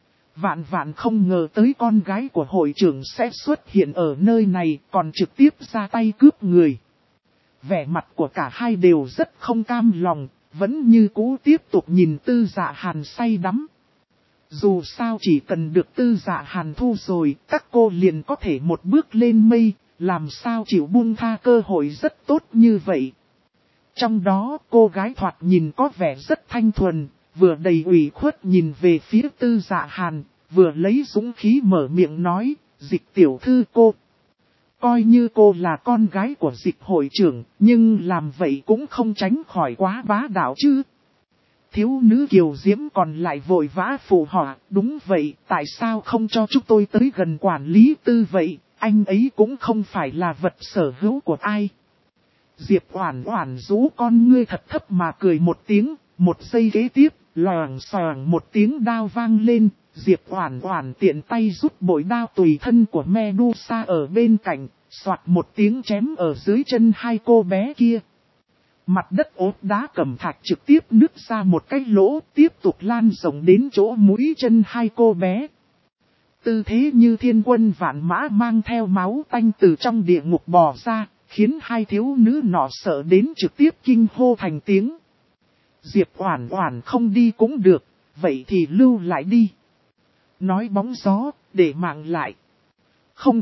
Vạn không ngờ tới con gái của hội trưởng sẽ xuất hiện ở nơi này, còn trực tiếp ra tay cướp người. Vẻ mặt của cả hai đều rất không cam lòng, vẫn như cũ tiếp tục nhìn Tư Dạ Hàn say đắm. Dù sao chỉ cần được Tư Dạ Hàn thu rồi, các cô liền có thể một bước lên mây, làm sao chịu buông tha cơ hội rất tốt như vậy. Trong đó cô gái thoạt nhìn có vẻ rất thanh thuần, vừa đầy ủy khuất nhìn về phía Tư Dạ Hàn, vừa lấy dũng khí mở miệng nói, Dịch tiểu thư cô. Coi như cô là con gái của Dịch hội trưởng, nhưng làm vậy cũng không tránh khỏi quá bá đạo chứ. Thiếu nữ kiều diễm còn lại vội vã phụ họa, đúng vậy, tại sao không cho chúng tôi tới gần quản lý Tư vậy, anh ấy cũng không phải là vật sở hữu của ai. Diệp Oản Oản rũ con ngươi thật thấp mà cười một tiếng, một giây kế tiếp, loảng xoảng một tiếng đao vang lên, Diệp Oản Oản tiện tay rút bội đao tùy thân của Medusa ở bên cạnh, xoạt một tiếng chém ở dưới chân hai cô bé kia. Mặt đất ốp đá cẩm thạch trực tiếp nứt ra một cái lỗ, tiếp tục lan rộng đến chỗ mũi chân hai cô bé. Tư thế như thiên quân vạn mã mang theo máu tanh từ trong địa ngục bò ra, khiến hai thiếu nữ nọ sợ đến trực tiếp kinh hô thành tiếng. Diệp Oản Oản không đi cũng được, vậy thì lưu lại đi. Nói bóng gió, để mạng lại. Không.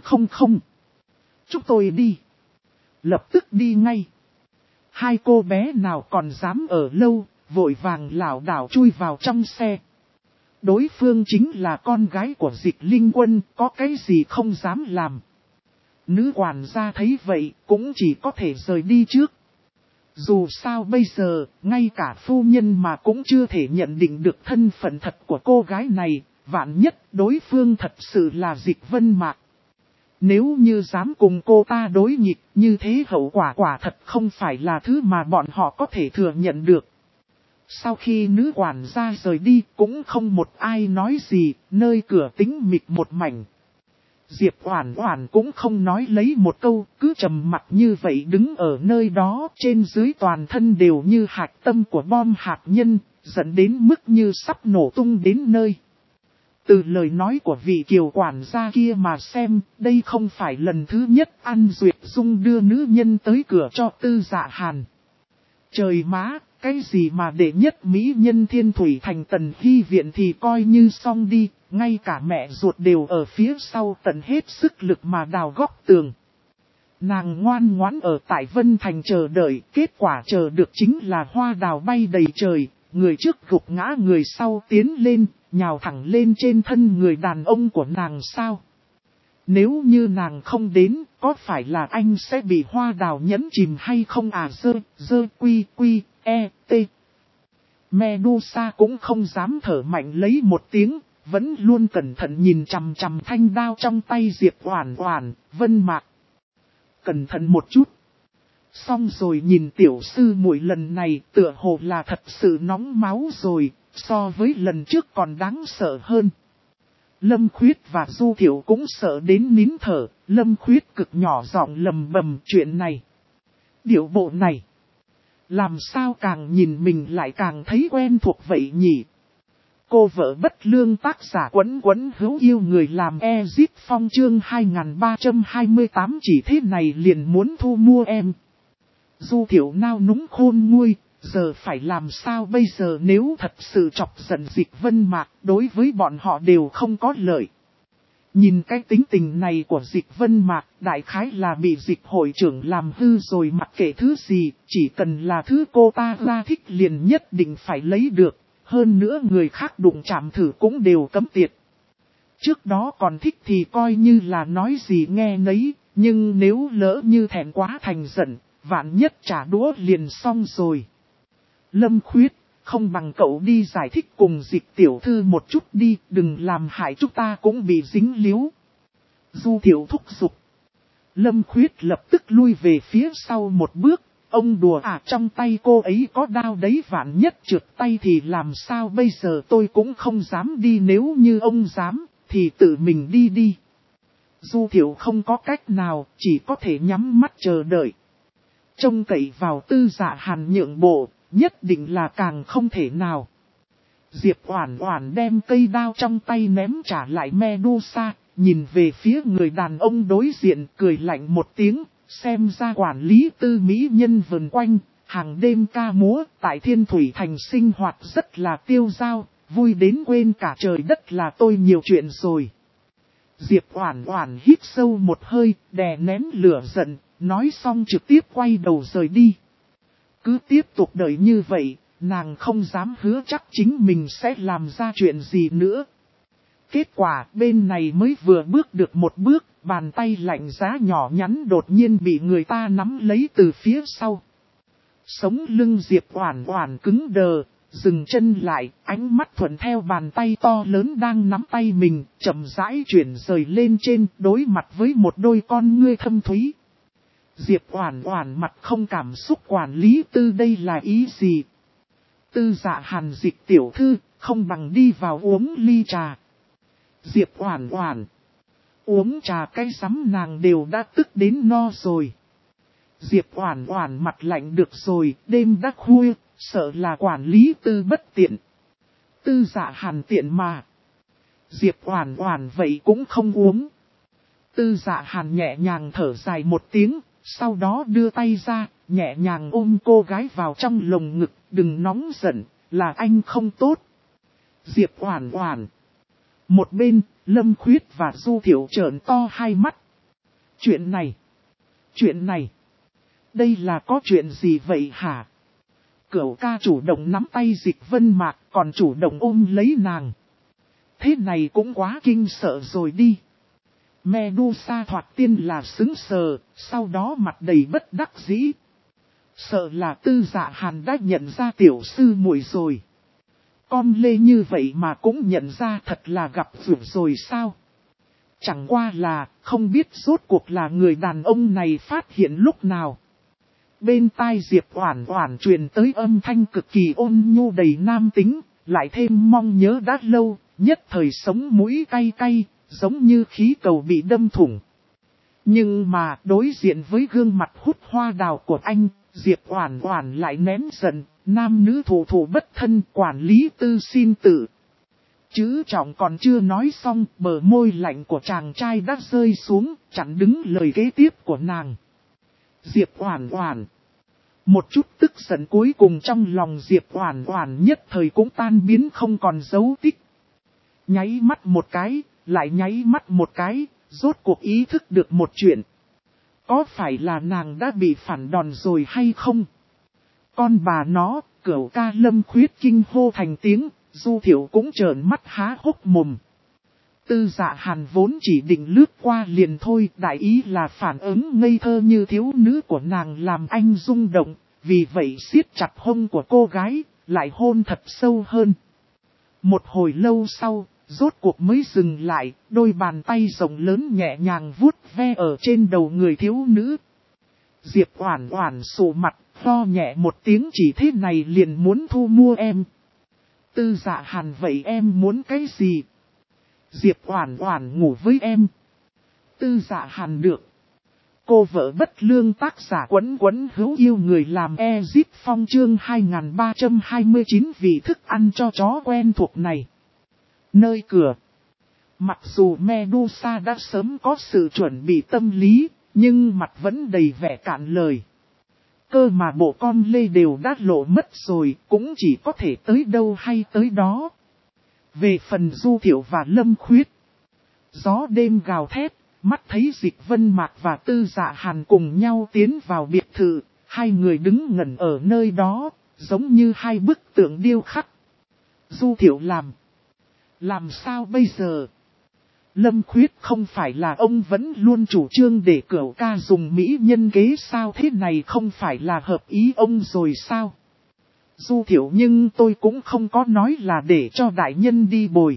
Chúng tôi đi. Lập tức đi ngay. Hai cô bé nào còn dám ở lâu, vội vàng lảo đảo chui vào trong xe. Đối phương chính là con gái của Dịch Linh Quân, có cái gì không dám làm. Nữ quản gia thấy vậy, cũng chỉ có thể rời đi trước. Dù sao bây giờ, ngay cả phu nhân mà cũng chưa thể nhận định được thân phận thật của cô gái này, vạn nhất đối phương thật sự là Dịch Vân Mạc. Nếu như dám cùng cô ta đối nghịch, như thế hậu quả quả thật không phải là thứ mà bọn họ có thể thừa nhận được. Sau khi nữ quản gia rời đi, cũng không một ai nói gì, nơi cửa tĩnh mịch một mảnh. Diệp Oản Oản cũng không nói lấy một câu, cứ trầm mặc như vậy đứng ở nơi đó, trên dưới toàn thân đều như hạt tâm của bom hạt nhân, dẫn đến mức như sắp nổ tung đến nơi. Từ lời nói của vị Kiều quản gia kia mà xem, đây không phải lần thứ nhất An Duyệt Dung đưa nữ nhân tới cửa cho Tư Dạ Hàn. Trời má, cái gì mà đệ nhất mỹ nhân Thiên Thủy Thành Tần Hy Viện thì coi như xong đi, ngay cả mẹ ruột đều ở phía sau tận hết sức lực mà đào góc tường. Nàng ngoan ngoãn ở tại Vân Thành chờ đợi, kết quả chờ được chính là hoa đào bay đầy trời, người trước gục ngã người sau tiến lên, nhào thẳng lên trên thân người đàn ông của nàng sao. Nếu như nàng không đến, có phải là anh sẽ bị hoa đào nhấn chìm hay không à? T. Medusa cũng không dám thở mạnh lấy một tiếng, vẫn luôn cẩn thận nhìn chằm chằm thanh đao trong tay Diệp Oản Oản. Vân Mạc, cẩn thận một chút. Xong rồi nhìn tiểu sư muội lần này tựa hồ là thật sự nóng máu rồi, so với lần trước còn đáng sợ hơn. Lâm Khuyết và Du Thiệu cũng sợ đến nín thở, Lâm Khuyết cực nhỏ giọng lầm bầm chuyện này. Điệu bộ này, làm sao càng nhìn mình lại càng thấy quen thuộc vậy nhỉ? Cô vợ bất lương tác giả Quấn Quấn hữu yêu người làm Ezip Phong chương 2328 chỉ thế này liền muốn thu mua em. Du Thiệu nao núng khôn nguôi, giờ phải làm sao bây giờ nếu thật sự chọc giận Dịch Vân Mạc, đối với bọn họ đều không có lợi. Nhìn cái tính tình này của Dịch Vân Mạc, đại khái là bị Dịch hội trưởng làm hư rồi, mặc kệ thứ gì, chỉ cần là thứ cô ta ra thích liền nhất định phải lấy được, hơn nữa người khác đụng chạm thử cũng đều cấm tiệt. Trước đó còn thích thì coi như là nói gì nghe nấy, nhưng nếu lỡ như thẹn quá thành giận, vạn nhất trả đũa liền xong rồi. Lâm Khuyết, không bằng cậu đi giải thích cùng Dịch tiểu thư một chút đi, đừng làm hại chúng ta cũng bị dính líu. Du Thiệu thúc giục. Lâm Khuyết lập tức lui về phía sau một bước, ông đùa à, trong tay cô ấy có đao đấy, vạn nhất trượt tay thì làm sao bây giờ, tôi cũng không dám đi, nếu như ông dám, thì tự mình đi đi. Du Thiệu không có cách nào, chỉ có thể nhắm mắt chờ đợi. Trông cậy vào Tư Dạ Hàn nhượng bộ, nhất định là càng không thể nào. Diệp Oản Oản đem cây đao trong tay ném trả lại Medusa, nhìn về phía người đàn ông đối diện, cười lạnh một tiếng, xem ra quản lý Tư mỹ nhân vần quanh, hàng đêm ca múa, tại Thiên Thủy Thành sinh hoạt rất là tiêu dao, vui đến quên cả trời đất, là tôi nhiều chuyện rồi. Diệp Oản Oản hít sâu một hơi, đè nén lửa giận, nói xong trực tiếp quay đầu rời đi. Cứ tiếp tục đợi như vậy, nàng không dám hứa chắc chính mình sẽ làm ra chuyện gì nữa. Kết quả bên này mới vừa bước được một bước, bàn tay lạnh giá nhỏ nhắn đột nhiên bị người ta nắm lấy từ phía sau. Sống lưng Diệp Oản Oản cứng đờ, dừng chân lại, ánh mắt thuận theo bàn tay to lớn đang nắm tay mình, chậm rãi chuyển rời lên trên, đối mặt với một đôi con ngươi thâm thúy. Diệp Oản Oản mặt không cảm xúc, quản lý Tư đây là ý gì? Tư Dạ Hàn, Dịch tiểu thư, không bằng đi vào uống ly trà. Diệp Oản Oản, uống trà cái rắm, nàng đều đã tức đến no rồi. Diệp Oản Oản mặt lạnh, được rồi, đêm đã khuya, sợ là quản lý Tư bất tiện. Tư Dạ Hàn tiện mà. Diệp Oản Oản vậy cũng không uống. Tư Dạ Hàn nhẹ nhàng thở dài một tiếng, sau đó đưa tay ra, nhẹ nhàng ôm cô gái vào trong lồng ngực, đừng nóng giận, là anh không tốt. Diệp Oản Oản. Một bên, Lâm Khuyết và Du Thiệu trợn to hai mắt. Chuyện này, đây là có chuyện gì vậy hả? Cửu ca chủ động nắm tay Dịch Vân Mạc, còn chủ động ôm lấy nàng. Thế này cũng quá kinh sợ rồi đi. Medusa thoạt tiên là sững sờ, sau đó mặt đầy bất đắc dĩ. Sợ là Tư Dạ Hàn đã nhận ra tiểu sư muội rồi. Con lê như vậy mà cũng nhận ra, thật là gặp rủi rồi sao? Chẳng qua là, không biết rốt cuộc là người đàn ông này phát hiện lúc nào. Bên tai Diệp Oản Oản truyền tới âm thanh cực kỳ ôn nhu đầy nam tính, lại thêm mong nhớ đã lâu, nhất thời sống mũi cay cay, giống như khí cầu bị đâm thủng. Nhưng mà đối diện với gương mặt hút hoa đào của anh, Diệp Oản Oản lại nén giận, nam nữ thủ thủ bất thân, quản lý Tư xin tự. Chữ trọng còn chưa nói xong, bờ môi lạnh của chàng trai đã rơi xuống, chặn đứng lời kế tiếp của nàng. Diệp Oản Oản. Một chút tức giận cuối cùng trong lòng Diệp Oản Oản nhất thời cũng tan biến không còn dấu tích. Nháy mắt một cái, lại nháy mắt một cái, rốt cuộc ý thức được một chuyện. Có phải là nàng đã bị phản đòn rồi hay không? Con bà nó, Cửu ca Lâm Khuyết kinh hô thành tiếng, Du Thiệu cũng trợn mắt há hốc mồm. Tư Dạ Hàn vốn chỉ định lướt qua liền thôi, đại ý là phản ứng ngây thơ như thiếu nữ của nàng làm anh rung động, vì vậy siết chặt hông của cô gái, lại hôn thật sâu hơn. Một hồi lâu sau, rốt cuộc mới dừng lại, đôi bàn tay rộng lớn nhẹ nhàng vuốt ve ở trên đầu người thiếu nữ. Diệp Oản Oản sụ mặt, lo nhẹ một tiếng, chỉ thế này liền muốn thu mua em. Tư Dạ Hàn, vậy em muốn cái gì? Diệp Oản Oản ngủ với em. Tư Dạ Hàn, được. Cô vợ bất lương, tác giả Quấn Quấn hữu yêu người làm Ezip Phong, chương 2329, vì thức ăn cho chó quen thuộc này. Nơi cửa. Mặc dù Medusa đã sớm có sự chuẩn bị tâm lý, nhưng mặt vẫn đầy vẻ cạn lời. Cơ mà bộ con lê đều đã lộ mất rồi, cũng chỉ có thể tới đâu hay tới đó. Về phần Du Thiệu và Lâm Khuyết, gió đêm gào thét, mắt thấy Dịch Vân Mạc và Tư Dạ Hàn cùng nhau tiến vào biệt thự, hai người đứng ngẩn ở nơi đó, giống như hai bức tượng điêu khắc. Du Thiệu làm sao bây giờ? Lâm Khuyết, không phải là ông vẫn luôn chủ trương để Cửu ca dùng mỹ nhân kế sao, thế này không phải là hợp ý ông rồi sao? Du Thiệu, nhưng tôi cũng không có nói là để cho đại nhân đi bồi.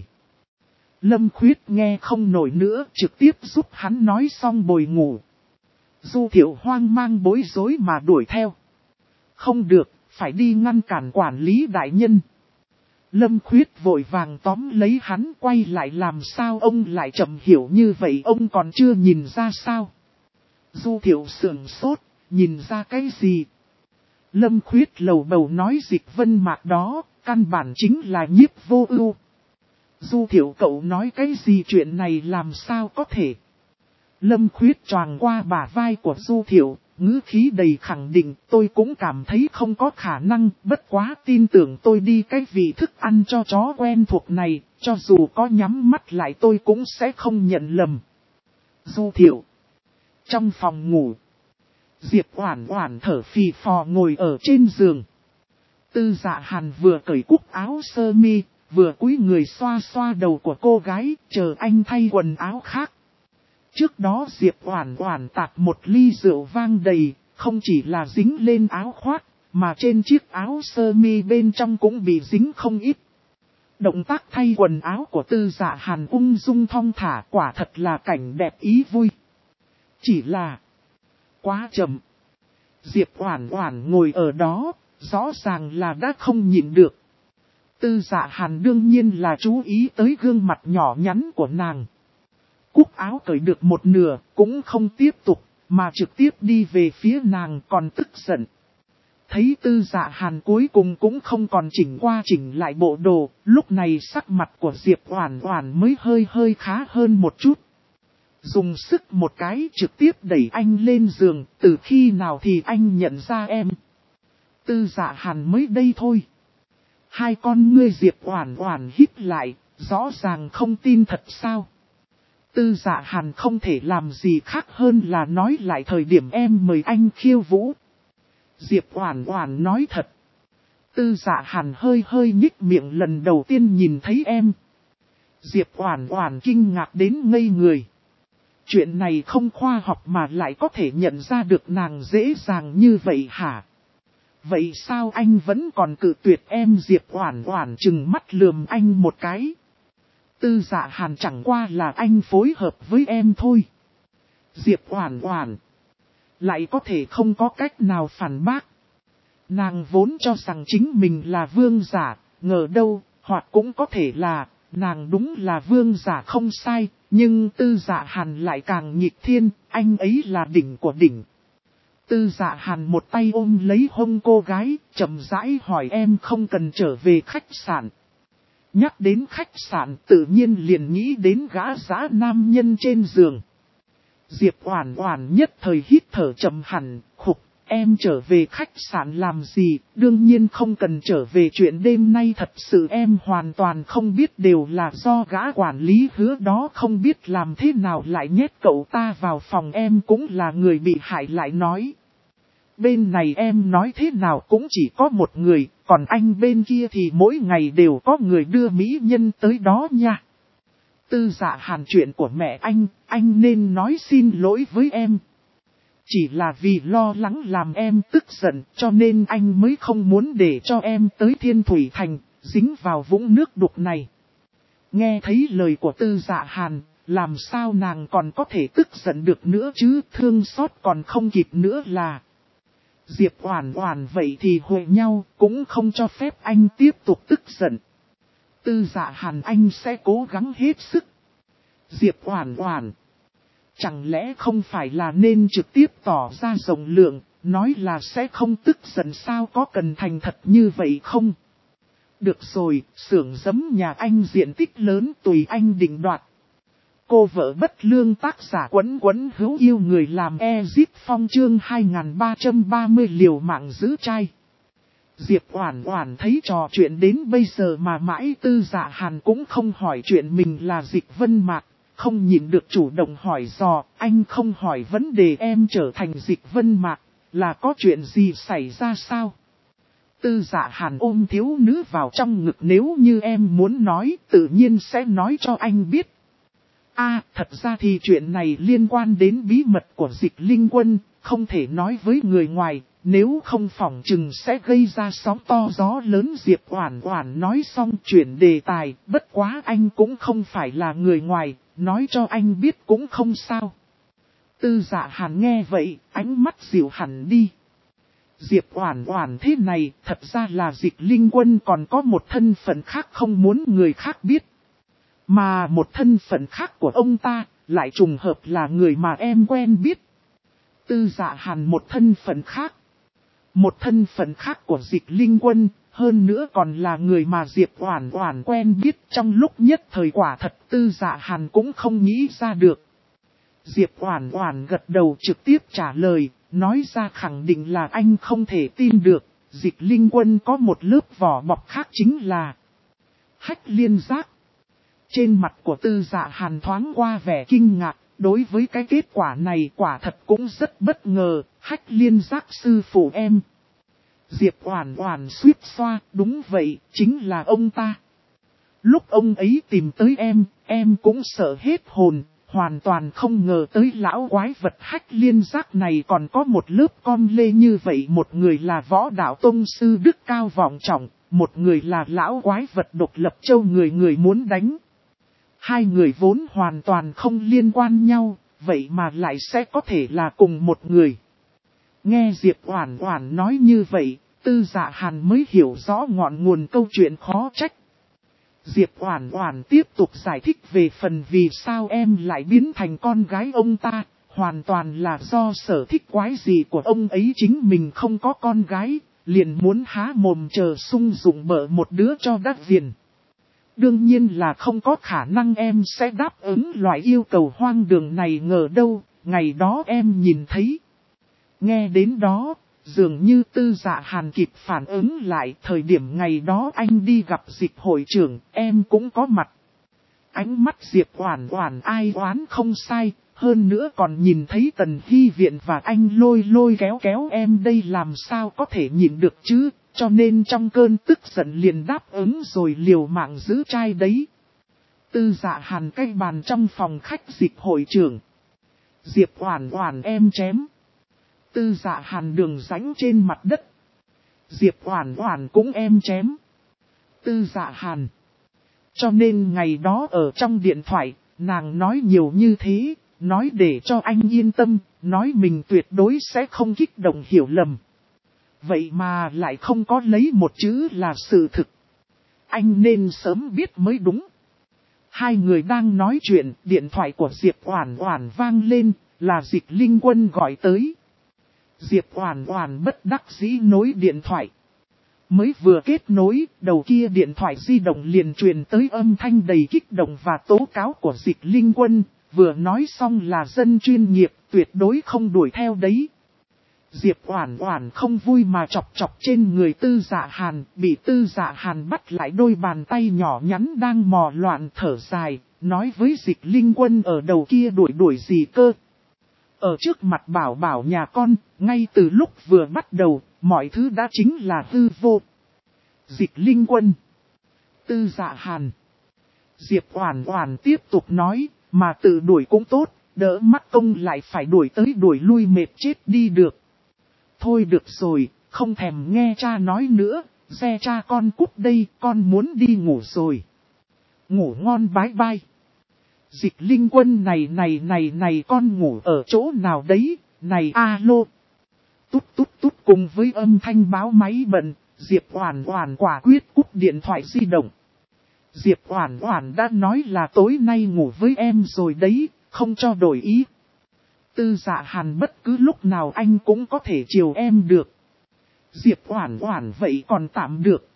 Lâm Khuyết nghe không nổi nữa, trực tiếp giúp hắn nói xong bồi ngủ. Du Thiệu hoang mang bối rối mà đuổi theo. Không được, phải đi ngăn cản quản lý đại nhân. Lâm Khuyết vội vàng tóm lấy hắn, quay lại, làm sao ông lại chậm hiểu như vậy, ông còn chưa nhìn ra sao? Du Thiệu sườn sốt, nhìn ra cái gì? Lâm Khuyết lầu bầu nói, Dịch Vân Mạc đó, căn bản chính là Nhiếp Vô Ưu. Du Thiệu, cậu nói cái gì, chuyện này làm sao có thể? Lâm Khuyết choàng qua bả vai của Du Thiệu, ngữ khí đầy khẳng định, tôi cũng cảm thấy không có khả năng, bất quá tin tưởng tôi đi cái vị thức ăn cho chó quen thuộc này, cho dù có nhắm mắt lại tôi cũng sẽ không nhận lầm. Du Thiệu. Trong phòng ngủ, Diệp Oản Oản thở phì phò ngồi ở trên giường. Tư Dạ Hàn vừa cởi cúc áo sơ mi, vừa cúi người xoa xoa đầu của cô gái, chờ anh thay quần áo khác. Trước đó Diệp Oản Oản tạt một ly rượu vang đầy, không chỉ là dính lên áo khoác, mà trên chiếc áo sơ mi bên trong cũng bị dính không ít. Động tác thay quần áo của Tư Dạ Hàn ung dung thong thả, quả thật là cảnh đẹp ý vui. Chỉ là quá chậm. Diệp Oản Oản ngồi ở đó, rõ ràng là đã không nhịn được. Tư Dạ Hàn đương nhiên là chú ý tới gương mặt nhỏ nhắn của nàng. Cúc áo cởi được một nửa, cũng không tiếp tục, mà trực tiếp đi về phía nàng, còn tức giận. Thấy Tư Dạ Hàn cuối cùng cũng không còn chỉnh qua chỉnh lại bộ đồ, lúc này sắc mặt của Diệp Oản Oản mới hơi khá hơn một chút. Dùng sức một cái trực tiếp đẩy anh lên giường, từ khi nào thì anh nhận ra em? Tư Dạ Hàn mới đây thôi. Hai con ngươi Diệp Oản Oản híp lại, rõ ràng không tin thật sao? Tư Dạ Hàn không thể làm gì khác hơn là nói lại thời điểm em mời anh khiêu vũ. Diệp Oản Oản nói thật. Tư Dạ Hàn hơi nhích miệng, lần đầu tiên nhìn thấy em. Diệp Oản Oản kinh ngạc đến ngây người. Chuyện này không khoa học mà lại có thể nhận ra được nàng dễ dàng như vậy hả? Vậy sao anh vẫn còn cự tuyệt em? Diệp Oản Oản trừng mắt lườm anh một cái. Tư Dạ Hàn, chẳng qua là anh phối hợp với em thôi. Diệp Oản Oản lại có thể không có cách nào phản bác. Nàng vốn cho rằng chính mình là vương giả, ngờ đâu, hoặc cũng có thể là, nàng đúng là vương giả không sai, nhưng Tư Dạ Hàn lại càng nghịch thiên, anh ấy là đỉnh của đỉnh. Tư Dạ Hàn một tay ôm lấy hông cô gái, chậm rãi hỏi, em không cần trở về khách sạn. Nhắc đến khách sạn tự nhiên liền nghĩ đến gã dã nam nhân trên giường. Diệp Oản Oản nhất thời hít thở chậm hẳn, khục, em trở về khách sạn làm gì? Đương nhiên không cần trở về, chuyện đêm nay thật sự em hoàn toàn không biết, đều là do gã quản lý Hứa đó không biết làm thế nào lại nhét cậu ta vào phòng, em cũng là người bị hại. Lại nói, bên này em nói thế nào cũng chỉ có một người, còn anh bên kia thì mỗi ngày đều có người đưa mỹ nhân tới đó nha. Tư Dạ Hàn, chuyện của mẹ anh nên nói xin lỗi với em. Chỉ là vì lo lắng làm em tức giận cho nên anh mới không muốn để cho em tới Thiên Thủy Thành, dính vào vũng nước đục này. Nghe thấy lời của Tư Dạ Hàn, làm sao nàng còn có thể tức giận được nữa chứ, thương xót còn không kịp nữa là. Diệp Oản Oản vậy thì hội nhau, cũng không cho phép anh tiếp tục tức giận. Tư Dạ Hàn, anh sẽ cố gắng hết sức. Diệp Oản Oản, chẳng lẽ không phải là nên trực tiếp tỏ ra rộng lượng, nói là sẽ không tức giận sao, có cần thành thật như vậy không? Được rồi, xưởng giấm nhà anh diện tích lớn tùy anh định đoạt. Cô vợ bất lương, tác giả Quấn Quấn hữu yêu người làm Ezip Phong, chương 2330 liều mạng giữ trai. Diệp Oản Oản thấy trò chuyện đến bây giờ mà mãi Tư Dạ Hàn cũng không hỏi chuyện mình là Dịch Vân Mạc, không nhịn được chủ động hỏi dò, anh không hỏi vấn đề em trở thành Dịch Vân Mạc, là có chuyện gì xảy ra sao? Tư Dạ Hàn ôm thiếu nữ vào trong ngực, nếu như em muốn nói, tự nhiên sẽ nói cho anh biết. Thật ra thì chuyện này liên quan đến bí mật của Dịch Linh Quân, không thể nói với người ngoài, nếu không phỏng chừng sẽ gây ra sóng to gió lớn. Diệp Oản Oản nói xong chuyển đề tài, bất quá anh cũng không phải là người ngoài, nói cho anh biết cũng không sao. Tư Dạ Hàn nghe vậy, ánh mắt dịu hẳn đi. Diệp Oản Oản, thế này, thật ra là Dịch Linh Quân còn có một thân phận khác không muốn người khác biết. Mà một thân phận khác của ông ta, lại trùng hợp là người mà em quen biết. Tư Dạ Hàn, một thân phận khác. Một thân phận khác của Dịch Linh Quân, hơn nữa còn là người mà Diệp Oản Oản quen biết. Trong lúc nhất thời quả thật Tư Dạ Hàn cũng không nghĩ ra được. Diệp Oản Oản gật đầu trực tiếp trả lời, nói ra khẳng định là anh không thể tin được. Dịch Linh Quân có một lớp vỏ bọc khác, chính là Hách Liên Giác. Trên mặt của Tư Dạ Hàn thoáng qua vẻ kinh ngạc, đối với cái kết quả này quả thật cũng rất bất ngờ. Hách Liên Giác sư phụ em. Diệp Oản Oản suýt xoa, đúng vậy, chính là ông ta. Lúc ông ấy tìm tới em cũng sợ hết hồn, hoàn toàn không ngờ tới lão quái vật Hách Liên Giác này còn có một lớp con lê như vậy. Một người là võ đạo tông sư đức cao vọng trọng, một người là lão quái vật độc lập châu người người muốn đánh. Hai người vốn hoàn toàn không liên quan nhau, vậy mà lại sẽ có thể là cùng một người. Nghe Diệp Oản Oản nói như vậy, Tư Dạ Hàn mới hiểu rõ ngọn nguồn câu chuyện khó trách. Diệp Oản Oản tiếp tục giải thích về phần vì sao em lại biến thành con gái ông ta, hoàn toàn là do sở thích quái gì của ông ấy, chính mình không có con gái, liền muốn há mồm chờ sung dụng bợ một đứa cho đắc viền. Đương nhiên là không có khả năng em sẽ đáp ứng loại yêu cầu hoang đường này, ngờ đâu, ngày đó em nhìn thấy. Nghe đến đó, dường như Tư Dạ Hàn kịp phản ứng lại, thời điểm ngày đó anh đi gặp Dịch hội trưởng, em cũng có mặt. Ánh mắt Diệp Oản Oản ai oán không sai, hơn nữa còn nhìn thấy Tần Hy Viện và anh lôi kéo em, đây làm sao có thể nhịn được chứ, cho nên trong cơn tức giận liền đáp ứng rồi liều mạng giữ trai đấy. Tư Dạ Hàn cái bàn trong phòng khách Dịch hội trưởng. Diệp Oản Oản em chém. Tư Dạ Hàn đường rãnh trên mặt đất. Diệp Oản Oản cũng em chém. Tư Dạ Hàn. Cho nên ngày đó ở trong điện thoại, nàng nói nhiều như thế, nói để cho anh yên tâm, nói mình tuyệt đối sẽ không kích động hiểu lầm. Vậy mà lại không có lấy một chữ là sự thực. Anh nên sớm biết mới đúng. Hai người đang nói chuyện, điện thoại của Diệp Oản Oản vang lên, là Dịch Linh Quân gọi tới. Diệp Oản Oản bất đắc dĩ nối điện thoại. Mới vừa kết nối, đầu kia điện thoại di động liền truyền tới âm thanh đầy kích động và tố cáo của Dịch Linh Quân, vừa nói xong là dân chuyên nghiệp, tuyệt đối không đuổi theo đấy. Diệp Oản Oản không vui mà chọc trên người Tư Dạ Hàn, bị Tư Dạ Hàn bắt lại đôi bàn tay nhỏ nhắn đang mò loạn, thở dài, nói với Dịch Linh Quân ở đầu kia đuổi gì cơ. Ở trước mặt bảo nhà con, ngay từ lúc vừa bắt đầu, mọi thứ đã chính là hư vô. Dịch Linh Quân, Tư Dạ Hàn, Diệp Oản Oản tiếp tục nói, mà tự đuổi cũng tốt, đỡ mắc công lại phải đuổi tới đuổi lui mệt chết đi được. Thôi được rồi, không thèm nghe cha nói nữa, xe cha con cút đây, con muốn đi ngủ rồi. Ngủ ngon bái bai. Dịch Linh Quân này con ngủ ở chỗ nào đấy, này alo. Tút tút tút cùng với âm thanh báo máy bận, Diệp Oản Oản quả quyết cúp điện thoại di động. Diệp Oản Oản đã nói là tối nay ngủ với em rồi đấy, không cho đổi ý. Tư Dạ Hàn bất cứ lúc nào anh cũng có thể chiều em được. Diệp Oản Oản vậy còn tạm được.